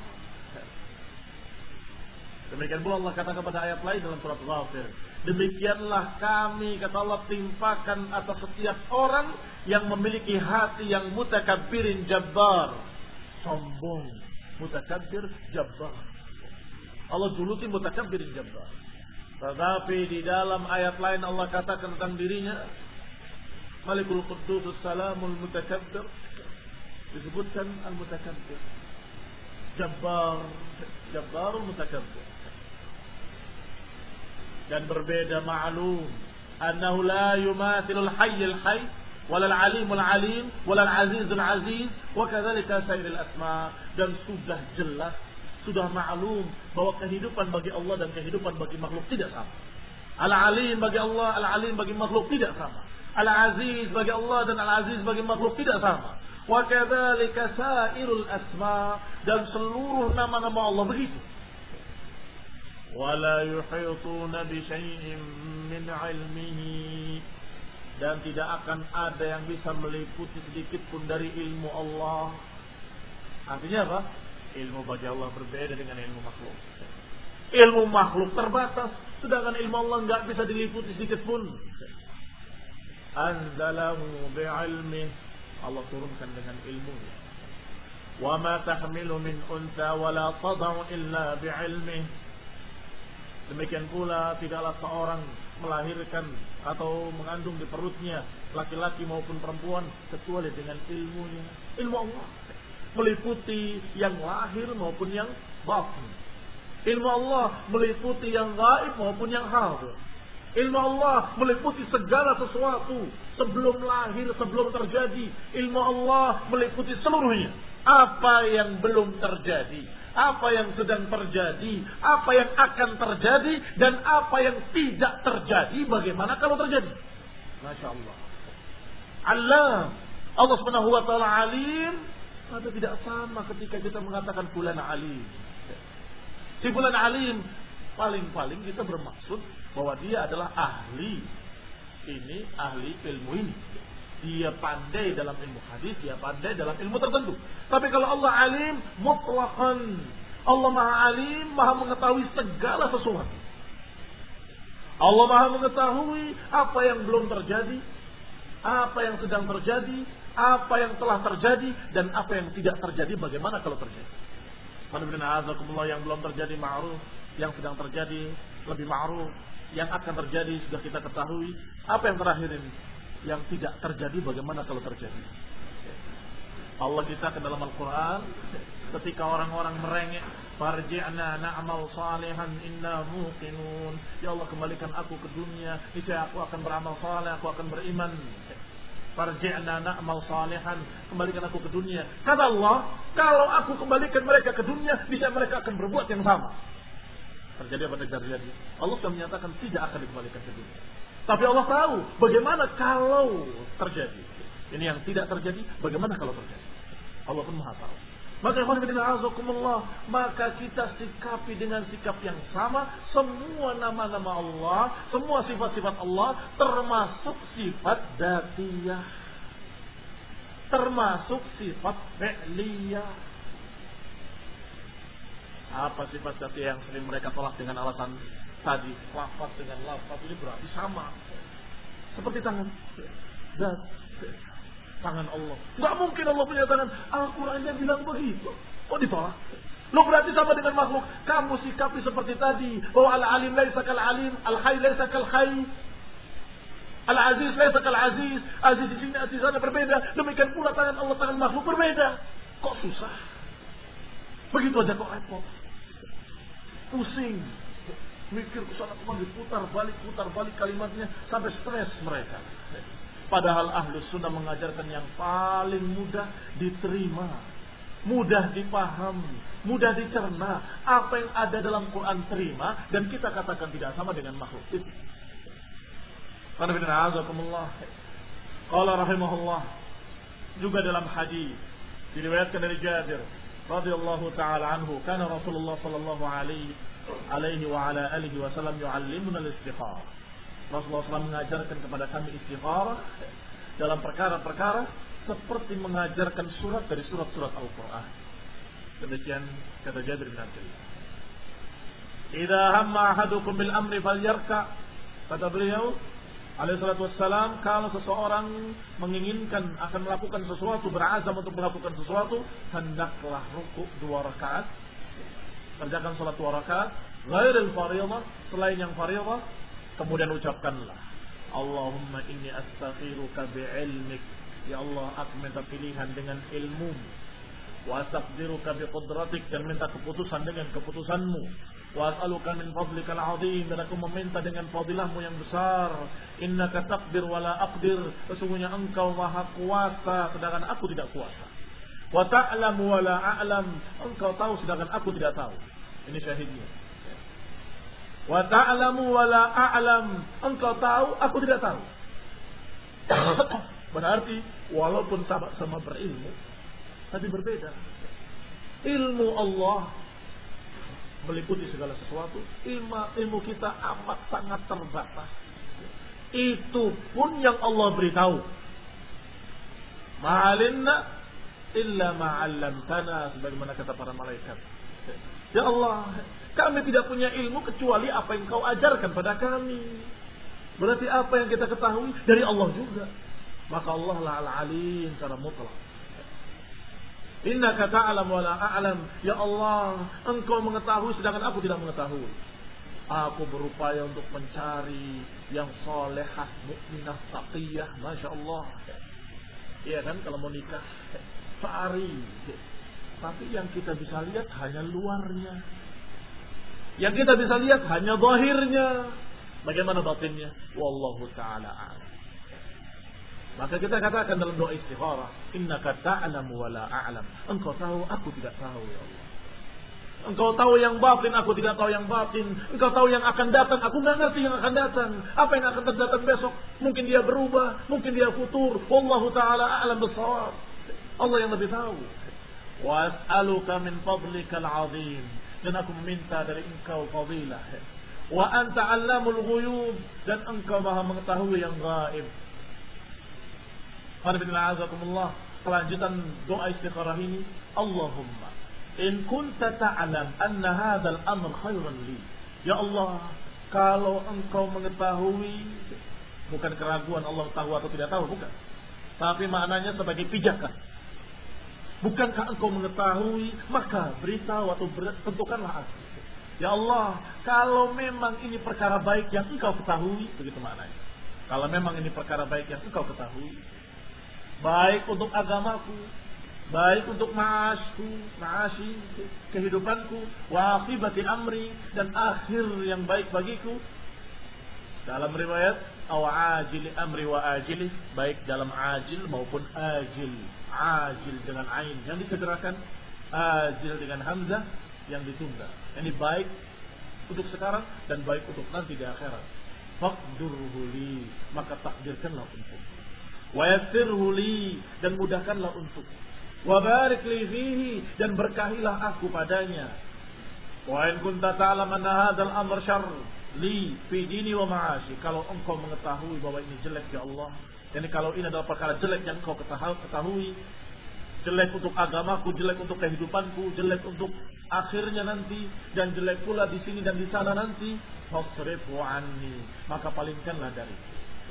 Demikian pula Allah katakan pada ayat lain dalam surat Ghafir, demikianlah kami, kata Allah, timpakan atas setiap orang yang memiliki hati yang mutakabbirin jabbar, sombong, mutakabbir jabbar. Allah juluti mutakabbirin jabbar. Tetapi di dalam ayat lain Allah katakan tentang dirinya, Malikul Quddus Salamul Mutakabbir, disebutkan al-mutakabbir, jabbar, jabbarul mutakabbir. Dan berbeda ma'lum annahu la yumathilul hayyul hayy walal alimul alim walal azizul aziz wa kadzalika sairil asma. Dan sudah jelas, sudah ma'lum bahwa kehidupan bagi Allah dan kehidupan bagi makhluk tidak sama. Al-alim bagi Allah, al-alim bagi makhluk tidak sama. Al-aziz bagi Allah dan al-aziz bagi makhluk tidak sama. Wa kadzalika sairul asma, dan seluruh nama-nama Allah begitu. Wala yuhituna bi syai'in min 'ilmihi, dan tidak akan ada yang bisa meliputi sedikit pun dari ilmu Allah. Artinya apa? Ilmu bagi Allah berbeda dengan ilmu makhluk. Ilmu makhluk terbatas, sedangkan ilmu Allah enggak bisa diliputi sedikit pun. Anzalahu bi'ilmihi, Allah turunkan dengan ilmunya. Wa ma tahmilu min untha wa la tad'u illa bi'ilmihi. Demikian pula tidaklah seorang melahirkan atau mengandung di perutnya laki-laki maupun perempuan kecuali dengan ilmunya. Ilmu Allah meliputi yang lahir maupun yang batin. Ilmu Allah meliputi yang gaib maupun yang hadir. Ilmu Allah meliputi segala sesuatu sebelum lahir, sebelum terjadi. Ilmu Allah meliputi seluruhnya. Apa yang belum terjadi, apa yang sedang terjadi, apa yang akan terjadi, dan apa yang tidak terjadi, bagaimana kalau terjadi. Masya Allah. Allah, Allah subhanahu wa ta'ala alim. Atau tidak sama ketika kita mengatakan fulan alim. Si fulan alim, paling-paling kita bermaksud bahwa dia adalah ahli. Ini ahli ilmu ini. Dia pandai dalam ilmu hadis, dia pandai dalam ilmu tertentu. Tapi kalau Allah alim mutlaqan, Allah maha alim, maha mengetahui segala sesuatu. Allah maha mengetahui apa yang belum terjadi, apa yang sedang terjadi, apa yang telah terjadi, dan apa yang tidak terjadi, bagaimana kalau terjadi. Yang belum terjadi ma'ruf, yang sedang terjadi lebih ma'ruf, yang akan terjadi sudah kita ketahui. Apa yang terakhir ini? Yang tidak terjadi, bagaimana kalau terjadi. Allah kita ke dalam Al-Quran, ketika orang-orang merengek, farji'na na'mal salihan inna muqinun. Ya Allah, kembalikan aku ke dunia, niscaya aku akan beramal saleh, aku akan beriman. Farji'na na'mal salihan, kembalikan aku ke dunia. Kata Allah, kalau aku kembalikan mereka ke dunia, niscaya mereka akan berbuat yang sama. Terjadi apa tidak terjadi? Allah sudah menyatakan tidak akan dikembalikan ke dunia. Tapi Allah tahu bagaimana kalau terjadi. Ini yang tidak terjadi, bagaimana kalau terjadi? Allah pun Maha tahu. Maka maka kita sikapi dengan sikap yang sama semua nama-nama Allah, semua sifat-sifat Allah, termasuk sifat dzatiyah, termasuk sifat fi'liyah. Apa sifat dzatiyah yang sering mereka tolak dengan alasan tadi, lafaz dengan lafaz ini berarti sama. Seperti tangan, zat, tangan Allah. Enggak mungkin Allah punya tangan. Al-Qur'annya bilang begitu. Kok ditolak? Lo berarti sama dengan makhluk. Kamu sikapi seperti tadi, bahwa al-alim laisa kal alim, al-hayy laisa kal hayy, al-aziz laisa kal aziz. Aziz di sini, aziz di sana berbeda. Demikian pula tangan Allah, tangan makhluk berbeda. Kok susah? Begitu aja kok repot. Pusing. Mikir ke sana kemari, putar balik, putar balik kalimatnya sampai stres mereka. Padahal Ahlus Sunnah mengajarkan yang paling mudah diterima, mudah dipahami, mudah dicerna. Apa yang ada dalam Quran terima, dan kita katakan tidak sama dengan makhluk itu. Qala rahimahullah, juga dalam hadis diriwayatkan dari Jabir radhiyallahu taala anhu, kana Rasulullah sallallahu alaihi alaihi wa ala alihi wasallam yu'allimuna al-istikharah. Rasulullah shallallahu alaihi wasallam mengajarkan kepada kami istikharah dalam perkara-perkara seperti mengajarkan surat dari surat-surat Al-Quran. Demikian kata Jabir bin Abdullah. Idza hamma ahadukum bil amri falyarka. Kata beliau alaihi salatu wassalam, kalau seseorang menginginkan akan melakukan sesuatu, berazam untuk melakukan sesuatu, hendaklah rukuk dua rakaat. Kerjakan salat dua rakaat, ghairil fardhiyah, selain yang fardhiyah. Kemudian ucapkanlah, Allahumma inni astakhiruka bi'ilmik. Ya Allah, aku minta pilihan dengan ilmu. Wa astaqdiruka biqudratik, dan minta keputusan dengan keputusanmu. Wa as'aluka min fadlika al-'azim, dan aku meminta dengan fadilahmu yang besar. Innaka taqdir wa la aqdir, sesungguhnya engkau maha kuasa sedangkan aku tidak kuasa. Wa ta'lamu wa la a'lam, engkau tahu sedangkan aku tidak tahu. Ini syahidnya. Wa ta'lamu wa la a'lam, engkau tahu, aku tidak tahu. Berarti walaupun sama-sama berilmu, tapi berbeda. Ilmu Allah meliputi segala sesuatu, ilmu, ilmu kita amat sangat terbatas. Itu pun yang Allah beritahu. Ma'alinna illa ma'allamtana, sebagaimana kata para malaikat. Ya Allah, kami tidak punya ilmu kecuali apa yang kau ajarkan pada kami. Berarti apa yang kita ketahui dari Allah juga. Maka Allah lah al-alim secara mutlak. Innaka ta'lam wa la a'lam. Ya Allah, engkau mengetahui sedangkan aku tidak mengetahui. Aku berupaya untuk mencari yang salehah, mukminah, taqiyah, Masya Allah. Iya kan, kalau mau nikah cari. Tapi yang kita bisa lihat hanya luarnya. Yang kita bisa lihat hanya zahirnya. Bagaimana batinnya? Wallahu ta'ala a'lam. Maka kita katakan dalam doa istikharah, innaka ta'lamu wa la a'lam. Engkau tahu, aku tidak tahu, ya Allah. Engkau tahu yang batin, aku tidak tahu yang batin. Engkau tahu yang akan datang, aku tidak ngerti yang akan datang. Apa yang akan terdatang besok? Mungkin dia berubah, mungkin dia futur. Wallahu ta'ala a'lam bis-shawab. Allah yang lebih tahu. Wa as'aluka min fadlikal 'azim, dan aku meminta dari engkau fadilah. Wa anta 'allamul ghuyub, dan engkau Maha mengetahui yang gaib. Alhamdulillah. Kelanjutan doa istikharah ini, Allahumma in kunta ta'lam anna hadzal amr khairan li. Ya Allah, kalau engkau mengetahui Bukan keraguan Allah tahu atau tidak tahu, bukan. Tapi maknanya sebagai pijakan. Bukankah engkau mengetahui, maka beritahu atau tentukanlah aku. Ya Allah, kalau memang ini perkara baik yang engkau ketahui, begitu maknanya. Kalau memang ini perkara baik yang engkau ketahui, baik untuk agamaku, baik untuk ma'asku, ma'ashi, kehidupanku, wa aqibati amri, dan akhir yang baik bagiku. Dalam riwayat, aw ajili amri wa ajili, baik dalam ajil maupun ajil. Ajil dengan ain yang disegerakan, ajil dengan hamzah yang ditunda. Ini baik untuk sekarang dan baik untuk nanti di akhirat. Faqdurhu li, maka takdirkanlah untuk. Wa yassirhu li, dan mudahkanlah untuk. Wa barik li fihi, dan berkahilah aku padanya. Wa in kunta ta'lam anna hadzal amr syarr li fi dini wa ma'ashi, kalau engkau mengetahui bahwa ini jelek ya Allah, yani kalau ini adalah perkara jelek yang engkau ketahui, jelek untuk agamaku, jelek untuk kehidupanku, jelek untuk akhirnya nanti, dan jelek pula di sini dan di sana nanti, fasrifu anni, maka palingkanlah dariku,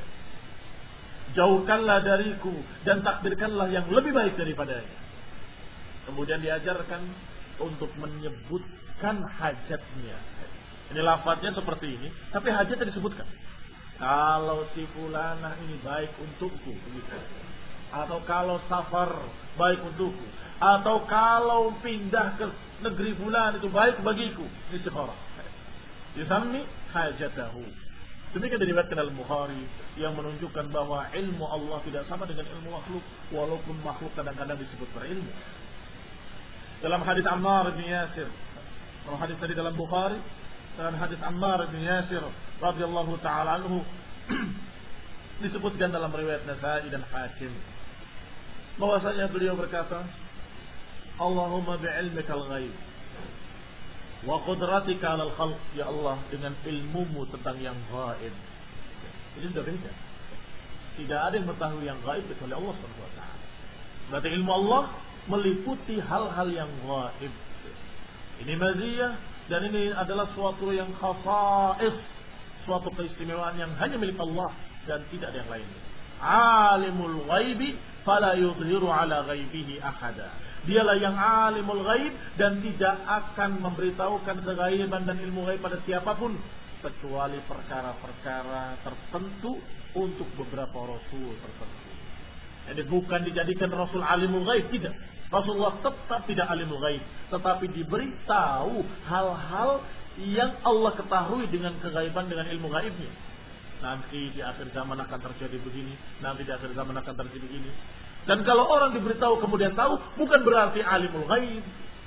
jauhkanlah dariku, dan takdirkanlah yang lebih baik daripadanya. Kemudian diajarkan untuk menyebutkan hajatnya. Ini lafadznya seperti ini, tapi hajatnya disebutkan. Kalau si fulanah ini baik untukku, begitu. Atau kalau safar baik untukku, atau kalau pindah ke negeri fulan itu baik bagiku. Ini istikharah. Yusammi hajatahu. Demikian diriwayatkan dalam Bukhari yang menunjukkan bahwa ilmu Allah tidak sama dengan ilmu makhluk, walaupun makhluk kadang-kadang disebut berilmu. Dalam hadis Ammar bin Yasir, kalau hadis tadi dalam Bukhari, dan hadis Ammar bin Yasir radhiyallahu taala anhu disebutkan dalam riwayat Nasa'i dan Hakim bahwasanya beliau berkata, Allahumma bi'ilmikal ghaib wa qudratika 'alal khalq, ya Allah, dengan ilmumu tentang yang gaib. Ini sudah beda. Tidak ada yang mengetahui yang gaib kecuali Allah subhanahu wa taala. Berarti ilmu Allah meliputi hal-hal yang gaib. Ini maziyah, dan ini adalah suatu yang khasa'is, suatu keistimewaan yang hanya milik Allah dan tidak ada yang lainnya. Alimul ghaibi fala yudhiru ala ghaibihi ahada. Dialah yang alimul ghaib dan tidak akan memberitahukan kegaiban dan ilmu ghaib pada siapapun kecuali perkara-perkara tertentu untuk beberapa rasul tertentu. Jadi bukan dijadikan rasul alimul ghaib, tidak. Rasulullah tetap tidak alimul ghaib, tetapi diberitahu hal-hal yang Allah ketahui dengan kegaiban, dengan ilmu gaibnya. Nanti di akhir zaman akan terjadi begini, nanti di akhir zaman akan terjadi begini. Dan kalau orang diberitahu kemudian tahu, bukan berarti alimul ghaib.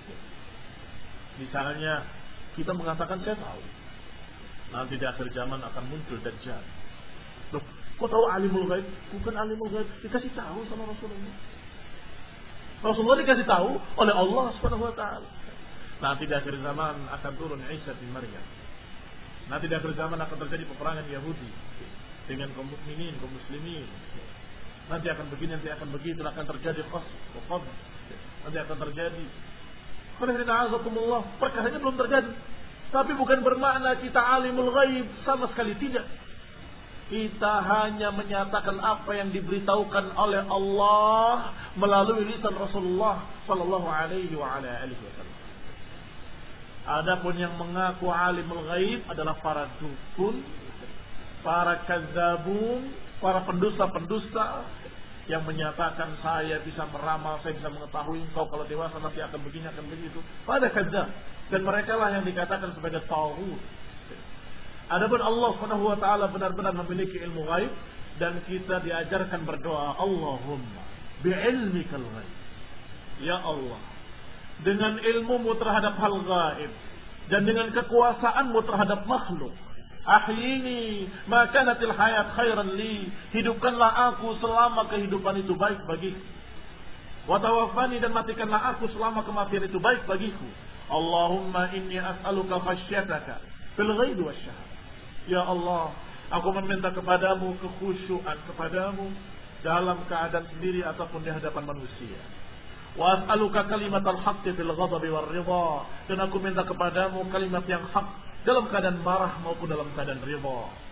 Misalnya kita mengatakan saya tahu, nanti di akhir zaman akan muncul Dajjal. Loh, kok tahu alimul ghaib? Bukan alimul ghaib, dikasih tahu sama Rasulullah. Rasulullah dikasih tahu oleh Allah subhanahu wa taala. Nanti di akhir zaman akan turun Isa bin Maryam. Nanti di akhir zaman akan terjadi peperangan Yahudi dengan kaum mukminin, kaum muslimin. Nanti akan begini, nanti akan begitu, akan terjadi qasd, qasd. Nanti akan terjadi. Perkaranya belum terjadi. Tapi bukan bermakna kita alimul ghaib, sama sekali tidak. Kita hanya menyatakan apa yang diberitahukan oleh Allah melalui lisan Rasulullah sallallahu alaihi wa ala alihi wasallam. Adapun yang mengaku alimul ghaib adalah para dukun, para kadzabun, para pendusta-pendusta yang menyatakan saya bisa meramal, saya bisa mengetahui engkau kalau dewasa nanti akan begini, akan begitu. Pada kadzab, dan mereka lah yang dikatakan sebagai taghut. Adapun Allah Subhanahu wa taala benar-benar memiliki ilmu gaib dan kita diajarkan berdoa, Allahumma bi'ilmikal ghaib. Ya Allah, dengan ilmumu terhadap hal gaib dan dengan kekuasaanmu terhadap makhluk, ahyini ma kanatil hayat khairan li, hidupkanlah aku selama kehidupan itu baik bagiku. Wa tawaffani, dan matikanlah aku selama kematian itu baik bagiku. Allahumma inni as'aluka khasyataka fil ghaibi wasyahada. Ya Allah, aku meminta kepadamu kekhusyuan kepadamu dalam keadaan sendiri ataupun di hadapan manusia. Wa as'aluka kalimatal haqqi fil ghadabi war ridha, dan aku minta kepadamu kalimat yang hak dalam keadaan marah maupun dalam keadaan ridha.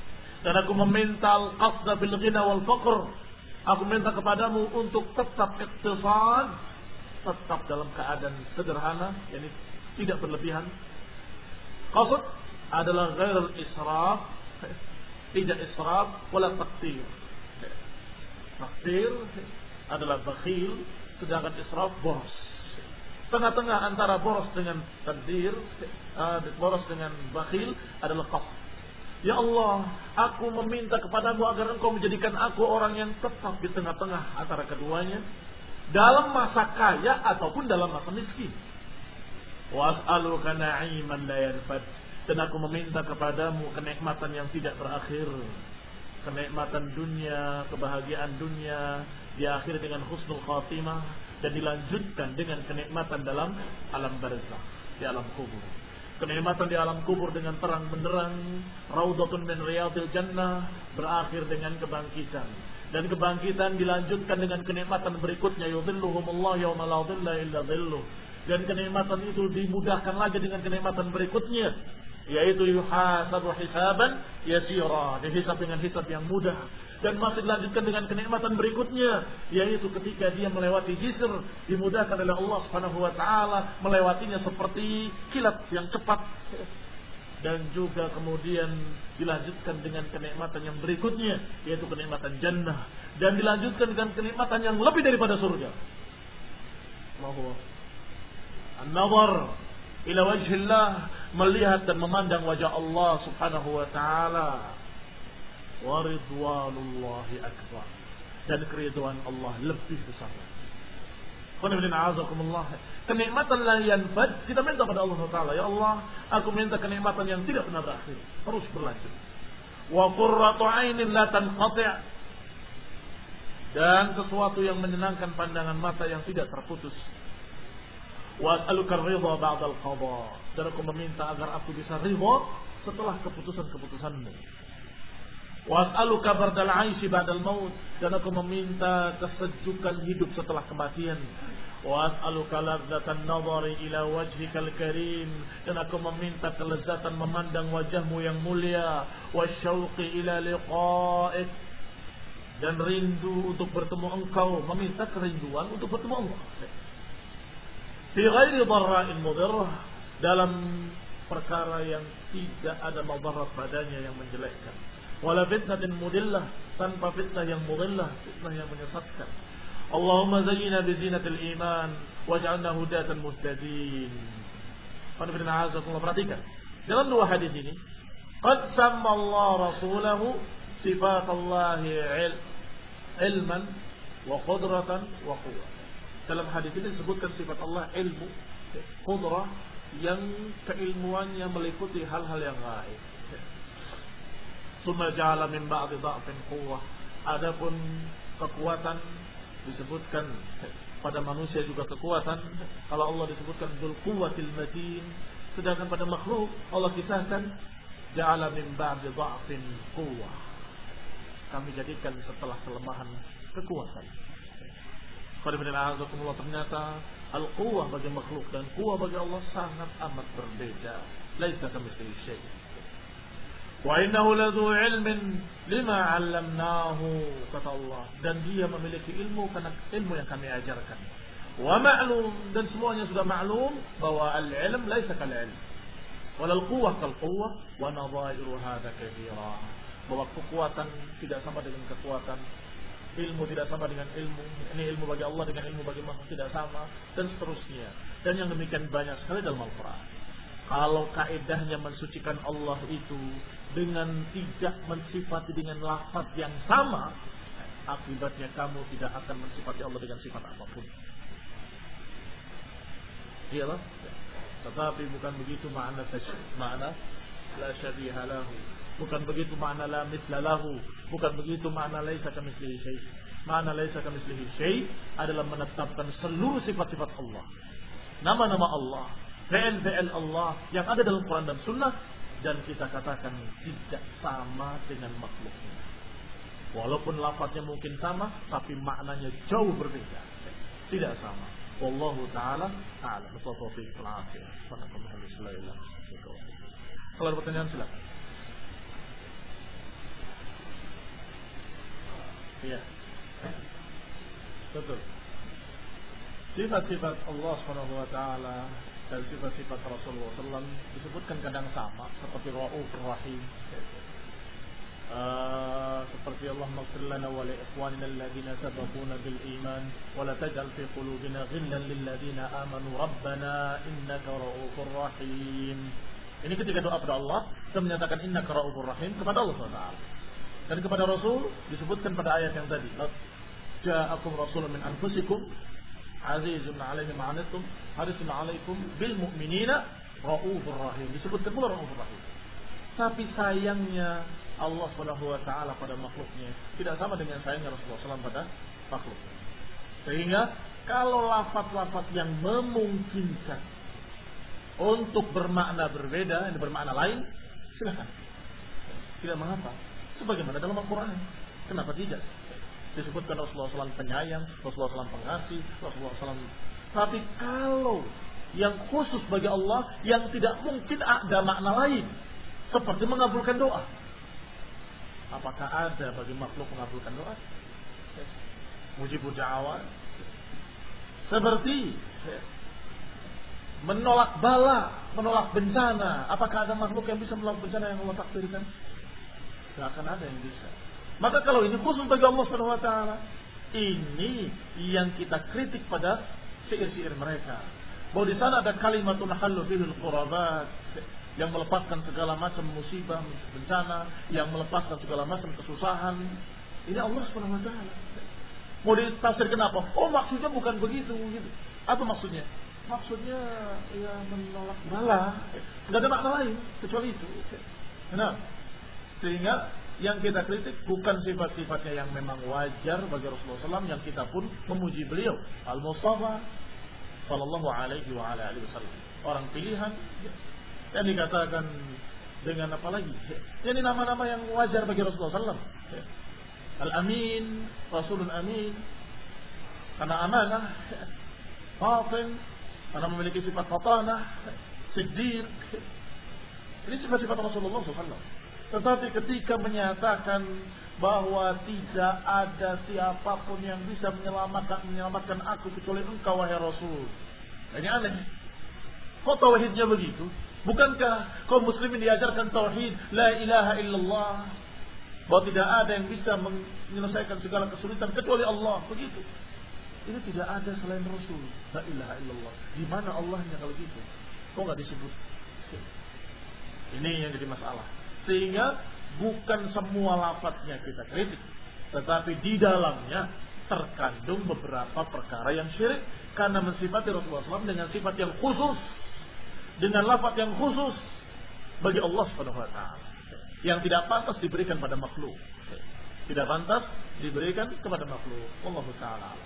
Dan aku meminta al-qasda bil ghina wal faqr. Aku minta kepadamu untuk tetap iktisad, tetap dalam keadaan sederhana, yakni tidak berlebihan. Qasd adalah ghairul israf, tidak israf wala taqtir. Taqtir adalah bakhil, sedangkan israf boros. Tengah-tengah antara boros dengan taqdir, uh, boros dengan bakhil adalah qasd. Ya Allah, aku meminta kepadamu agar engkau menjadikan aku orang yang tetap di tengah-tengah antara keduanya, dalam masa kaya ataupun dalam masa miskin. Was'aluka na'iman la yanfad. Dan aku meminta kepadamu kenikmatan yang tidak berakhir. Kenikmatan dunia, kebahagiaan dunia diakhiri dengan husnul khatimah dan dilanjutkan dengan kenikmatan dalam alam barzakh, di alam kubur. Kenikmatan di alam kubur dengan terang benderang, raudhatun min riyadil jannah, berakhir dengan kebangkitan. Dan kebangkitan dilanjutkan dengan kenikmatan berikutnya, yudhilluhumullah yawma la dhilla illa dhilluh. Dan kenikmatan itu dimudahkan lagi dengan kenikmatan berikutnya, yaitu yuhasabu hisaban yasira, dihisab dengan hisab yang mudah. Dan masih dilanjutkan dengan kenikmatan berikutnya, yaitu ketika dia melewati jisr, dimudahkan oleh Allah Subhanahu wa taala melewatinya seperti kilat yang cepat. Dan juga kemudian dilanjutkan dengan kenikmatan yang berikutnya, yaitu kenikmatan jannah, dan dilanjutkan dengan kenikmatan yang lebih daripada surga. Allahu an-nazar ila wajhillah, melihat dan memandang wajah Allah Subhanahu wa taala. Wa ridwanullahi akbar, dan keridhaan Allah lebih besar. Kenikmatan la yanfad, kita minta pada Allah taala, ya Allah, aku minta kenikmatan yang tidak pernah berakhir, terus berlanjut. Wa qurratu 'ainin la tanqati', dan sesuatu yang menyenangkan pandangan mata yang tidak terputus. Wa as'aluka ar-ridha ba'da al-qada, dan aku meminta agar aku bisa ridha setelah keputusan-keputusanmu. Wa as'aluka bardal 'aishi ba'dal maut, dan aku meminta kesejukan hidup setelah kematian. Wa as'aluka ladzatan nadhari ila wajhikal karim, dan aku meminta kelezatan memandang wajahmu yang mulia. Wa syauqi ila liqa'ik, dan rindu untuk bertemu engkau, meminta kerinduan untuk bertemu Allah. Fi ghairi dharra'in mudhirrah, dalam perkara yang tidak ada madarat padanya yang menjelekkan. Wala fitnatin mudillah, tanpa fitnah yang mudillah, fitnah yang menyesatkan. Allahumma zayyina bi zinatil iman waj'alna hudatan muhtadin. Perhatikan dalam dua hadis ini, qad samma Allah rasulahu sifat Allah ilman wa qudratan wa quwwah. Dalam hadis ini disebutkan sifat Allah ilmu, qudrah, yang keilmuannya meliputi hal-hal yang gaib. Tsumma ja'ala min ba'di dha'fin quwwah. Adapun kekuatan disebutkan pada manusia juga kekuatan. Kalau Allah disebutkan dzul quwwatil matin, sedangkan pada makhluk Allah kisahkan ja'ala min ba'di dha'fin quwwah. Kami jadikan setelah kelemahan kekuatan. Ternyata al-quwwah bagi makhluk dan quwwah bagi Allah sangat amat berbeda. Laisa kamitslihi syai'. Wa innahu ladzu 'ilmin lima 'allamnahu, kata Allah, dan dia memiliki ilmu karena ilmu yang kami ajarkan. Wa ma'lum, dan semuanya sudah maklum bahwa al-'ilm laisa kal-'ilm wal quwwah kal-quwwah wa nadha'iru hadza katsira, bahwa kekuatan tidak sama dengan kekuatan, ilmu tidak sama dengan ilmu, ini ilmu bagi Allah dengan ilmu bagi makhluk tidak sama, dan seterusnya. Dan yang demikian banyak sekali dalam Al-Quran. Kalau kaedahnya mensucikan Allah itu dengan tidak mensifati dengan lafaz yang sama, akibatnya kamu tidak akan mensifati Allah dengan sifat apapun. Iyalah. Tetapi bukan begitu makna tasybih, makna la syabiha lahu. Bukan begitu makna la mithla lahu. Bukan begitu makna laisa kamitslihi syai'. Makna laisa kamitslihi syai' adalah menetapkan seluruh sifat-sifat Allah, nama-nama Allah, fi'il-fi'il Allah yang ada dalam Quran dan Sunnah, dan kita katakan tidak sama dengan makhluknya. Walaupun lafaznya mungkin sama, tapi maknanya jauh berbeda. Tidak sama. Wallahu ta'ala a'lam. Taufiq wal afiyah. Kalau ada pertanyaan silakan. Iya. Betul. Sifat-sifat Allah Subhanahu wa taala dan sifat-sifat Rasulullah sallallahu alaihi wasallam disebutkan kadang sama seperti Raufur Rahim. Uh, seperti Allah maghfir lana wa li ikhwanina alladhina sabaquna bil iman wa la taj'al fi qulubina ghillan lil ladzina amanu rabbana innaka raufur rahim. Ini ketika doa kepada Allah kita menyatakan innaka raufur rahim kepada Allah subhanahu wa taala. Dan kepada Rasul disebutkan pada ayat yang tadi, ja'akum rasulun min anfusikum azizun 'alaihi ma 'anittum harisun 'alaikum bil mu'minina raufur rahim. Disebutkan pula raufur rahim. Tapi sayangnya Allah Subhanahu wa taala pada makhluknya tidak sama dengan sayangnya Rasulullah shallallahu alaihi wasallam pada makhluk. Sehingga kalau lafaz-lafaz yang memungkinkan untuk bermakna berbeda, yang bermakna lain, silakan. Tidak mengapa. Sebagaimana dalam Al-Quran. Kenapa tidak? Disebutkan Rasulullah shallallahu alaihi wasallam penyayang, Rasulullah shallallahu alaihi wasallam pengasih, Rasulullah shallallahu alaihi wasallam. Tapi kalau yang khusus bagi Allah yang tidak mungkin ada makna lain, seperti mengabulkan doa. Apakah ada bagi makhluk mengabulkan doa? Mujibud da'awat. Seperti menolak bala, menolak bencana. Apakah ada makhluk yang bisa menolak bencana yang Allah takdirkan? Tidak akan ada yang bisa. Maka kalau ini khusus bagi Allah subhanahu wa taala, ini yang kita kritik pada syair-syair mereka. Bahwa di sana ada kalimatun halu fil qurabat, yang melepaskan segala macam musibah, bencana, yang melepaskan segala macam kesusahan. Ini Allah subhanahu wa taala. Mau ditafsir kenapa? Oh, maksudnya bukan begitu, gitu. Apa maksudnya? Maksudnya ya menolak bala. Enggak ada makna lain kecuali itu. Nah, sehingga yang kita kritik bukan sifat-sifatnya yang memang wajar bagi Rasulullah shallallahu alaihi wasallam, yang kita pun memuji beliau, Al-Mustafa sallallahu alaihi wa ala alihi wasallam. Orang pilihan. Yang dikatakan dengan apa lagi? Ini nama-nama yang wajar bagi Rasulullah shallallahu alaihi wasallam. Al-Amin, Rasulun Amin, karena amanah. Fatin, karena memiliki sifat fatanah. Siddiq. Ini sifat-sifat Rasulullah shallallahu alaihi wasallam. Tetapi ketika menyatakan bahwa tidak ada siapapun yang bisa menyelamatkan menyelamatkan aku kecuali engkau wahai Rasul. Ini aneh. Kok tauhidnya begitu? Bukankah kaum muslimin diajarkan tauhid la ilaha illallah, bahwa tidak ada yang bisa menyelesaikan segala kesulitan kecuali Allah, begitu. Ini tidak ada selain Rasul. La ilaha illallah. Di mana Allahnya kalau gitu? Kok nggak disebut? Ini yang jadi masalah. Sehingga bukan semua lafadznya kita kritik, tetapi di dalamnya terkandung beberapa perkara yang syirik karena mensifati Rasulullah shallallahu alaihi wasallam dengan sifat yang khusus, dengan lafaz yang khusus bagi Allah Subhanahu wa taala, yang tidak pantas diberikan pada makhluk. Tidak pantas diberikan kepada makhluk. Wallahu taala.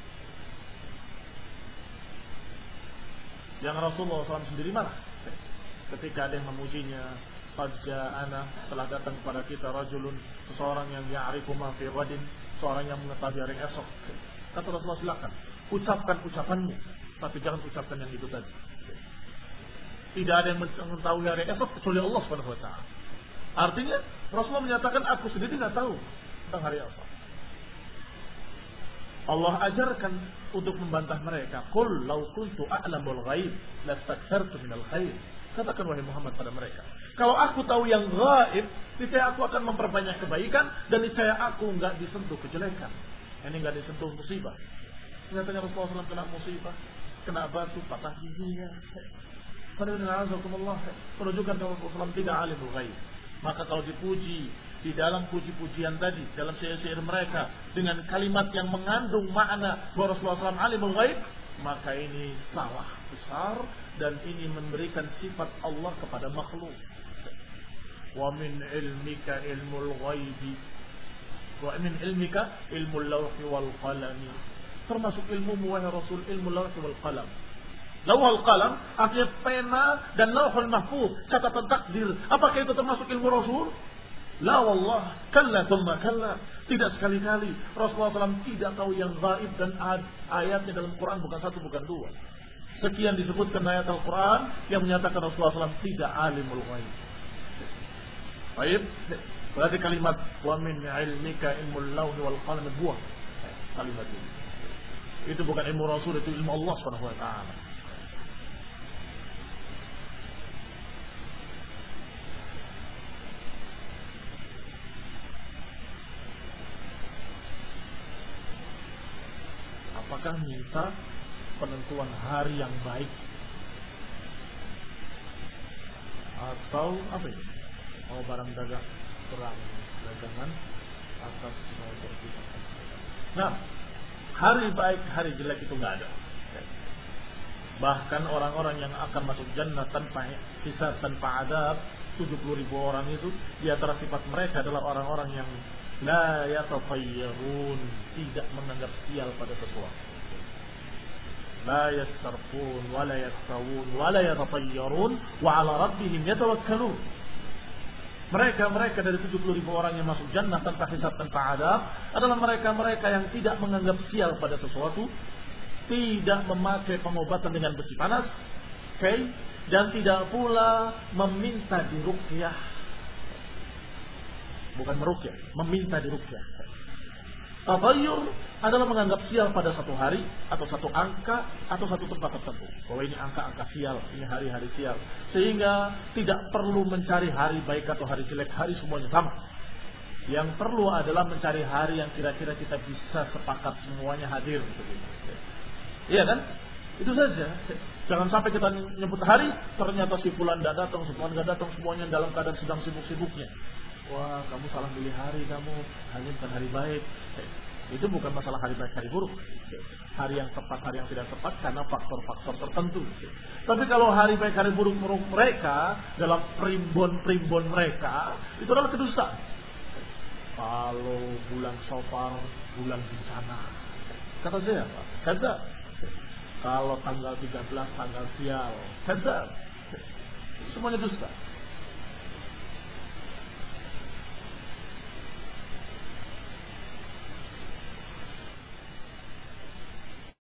Yang Rasulullah shallallahu alaihi wasallam sendiri marah ketika ada yang memujinya. Faja'ana, telah datang kepada kita rajulun, seseorang yang ya'rifu ma fi ghadin, seorang yang mengetahui hari esok. Kata Rasulullah, silakan ucapkan ucapanmu, tapi jangan ucapkan yang itu tadi. Tidak ada yang mengetahui hari esok kecuali Allah subhanahu wa taala. Artinya Rasulullah menyatakan aku sendiri tidak tahu tentang hari esok. Allah ajarkan untuk membantah mereka. Qul law kuntu a'lamul ghaib lastakthartu minal khair. Katakan wahai Muhammad pada mereka, kalau aku tahu yang gaib, niscaya aku akan memperbanyak kebaikan dan niscaya aku enggak disentuh kejelekan. Ini enggak disentuh musibah. Nyatanya Rasulullah shallallahu alaihi wasallam kena musibah, kena batu, patah giginya. Menunjukkan bahwa Rasulullah shallallahu alaihi wasallam tidak alimul ghaib. Maka kalau dipuji di dalam puji-pujian tadi, dalam syair-syair mereka dengan kalimat yang mengandung makna bahwa Rasulullah shallallahu alaihi wasallam alimul ghaib, maka ini salah besar dan ini memberikan sifat Allah kepada makhluk. Wa min ilmika ilmul ghaibi wa min ilmika ilmul lawhi wal qalam. Termasuk ilmu wahai Rasul ilmu lawhi wal qalam. Lawhul qalam artinya pena dan lauhul mahfuz, catatan takdir. Apakah itu termasuk ilmu Rasul? La wallah, kalla thumma kalla. Tidak sekali-kali Rasulullah shallallahu alaihi wasallam tidak tahu yang gaib, dan ayatnya dalam Quran bukan satu bukan dua. Sekian disebutkan ayat Al-Quran yang menyatakan Rasulullah shallallahu alaihi wasallam tidak alimul ghaib. Baik. Berarti kalimat wa min ilmika ilmul lawh wal qalam buah. Kalimat ini. Itu bukan ilmu Rasul, itu ilmu Allah Subhanahu wa taala. Apakah minta penentuan hari yang baik atau apa ini? Mau barang dagang, perang dagangan atas mau berbeda. Nah, hari baik, hari jelek itu nggak ada. Bahkan orang-orang yang akan masuk jannah tanpa hisab, tanpa adab, tujuh puluh ribu orang itu, di antara sifat mereka adalah orang-orang yang la yatatayyarun, tidak menganggap sial pada sesuatu. La yastarqun wa la yaktawun wa la yatatayyarun wa ala rabbihim yatawakkalun. Mereka-mereka dari tujuh puluh ribu orang yang masuk jannah tanpa hisab, tanpa adab adalah mereka-mereka yang tidak menganggap sial pada sesuatu, tidak memakai pengobatan dengan besi panas, okay, dan tidak pula meminta diruqyah. Bukan meruqyah, meminta diruqyah. Tatayyur adalah menganggap sial pada satu hari atau satu angka atau satu tempat tertentu. Bahwa ini angka-angka sial, ini hari-hari sial. Sehingga tidak perlu mencari hari baik atau hari jelek, hari semuanya sama. Yang perlu adalah mencari hari yang kira-kira kita bisa sepakat semuanya hadir. Iya kan? Itu saja. Jangan sampai kita nyebut hari, ternyata si fulan tidak datang, si fulan tidak datang, semuanya dalam keadaan sedang sibuk-sibuknya. Wah, kamu salah pilih hari, kamu hanya bukan hari baik. Itu bukan masalah hari baik, hari buruk. Hari yang tepat, hari yang tidak tepat karena faktor-faktor tertentu. Tapi kalau hari baik, hari buruk menurut mereka dalam primbon-primbon mereka, itu adalah kedustaan. Kalau bulan Safar, bulan bencana. Kata saya apa? Kata kalau tanggal tiga belas tanggal sial. Kata semuanya dusta.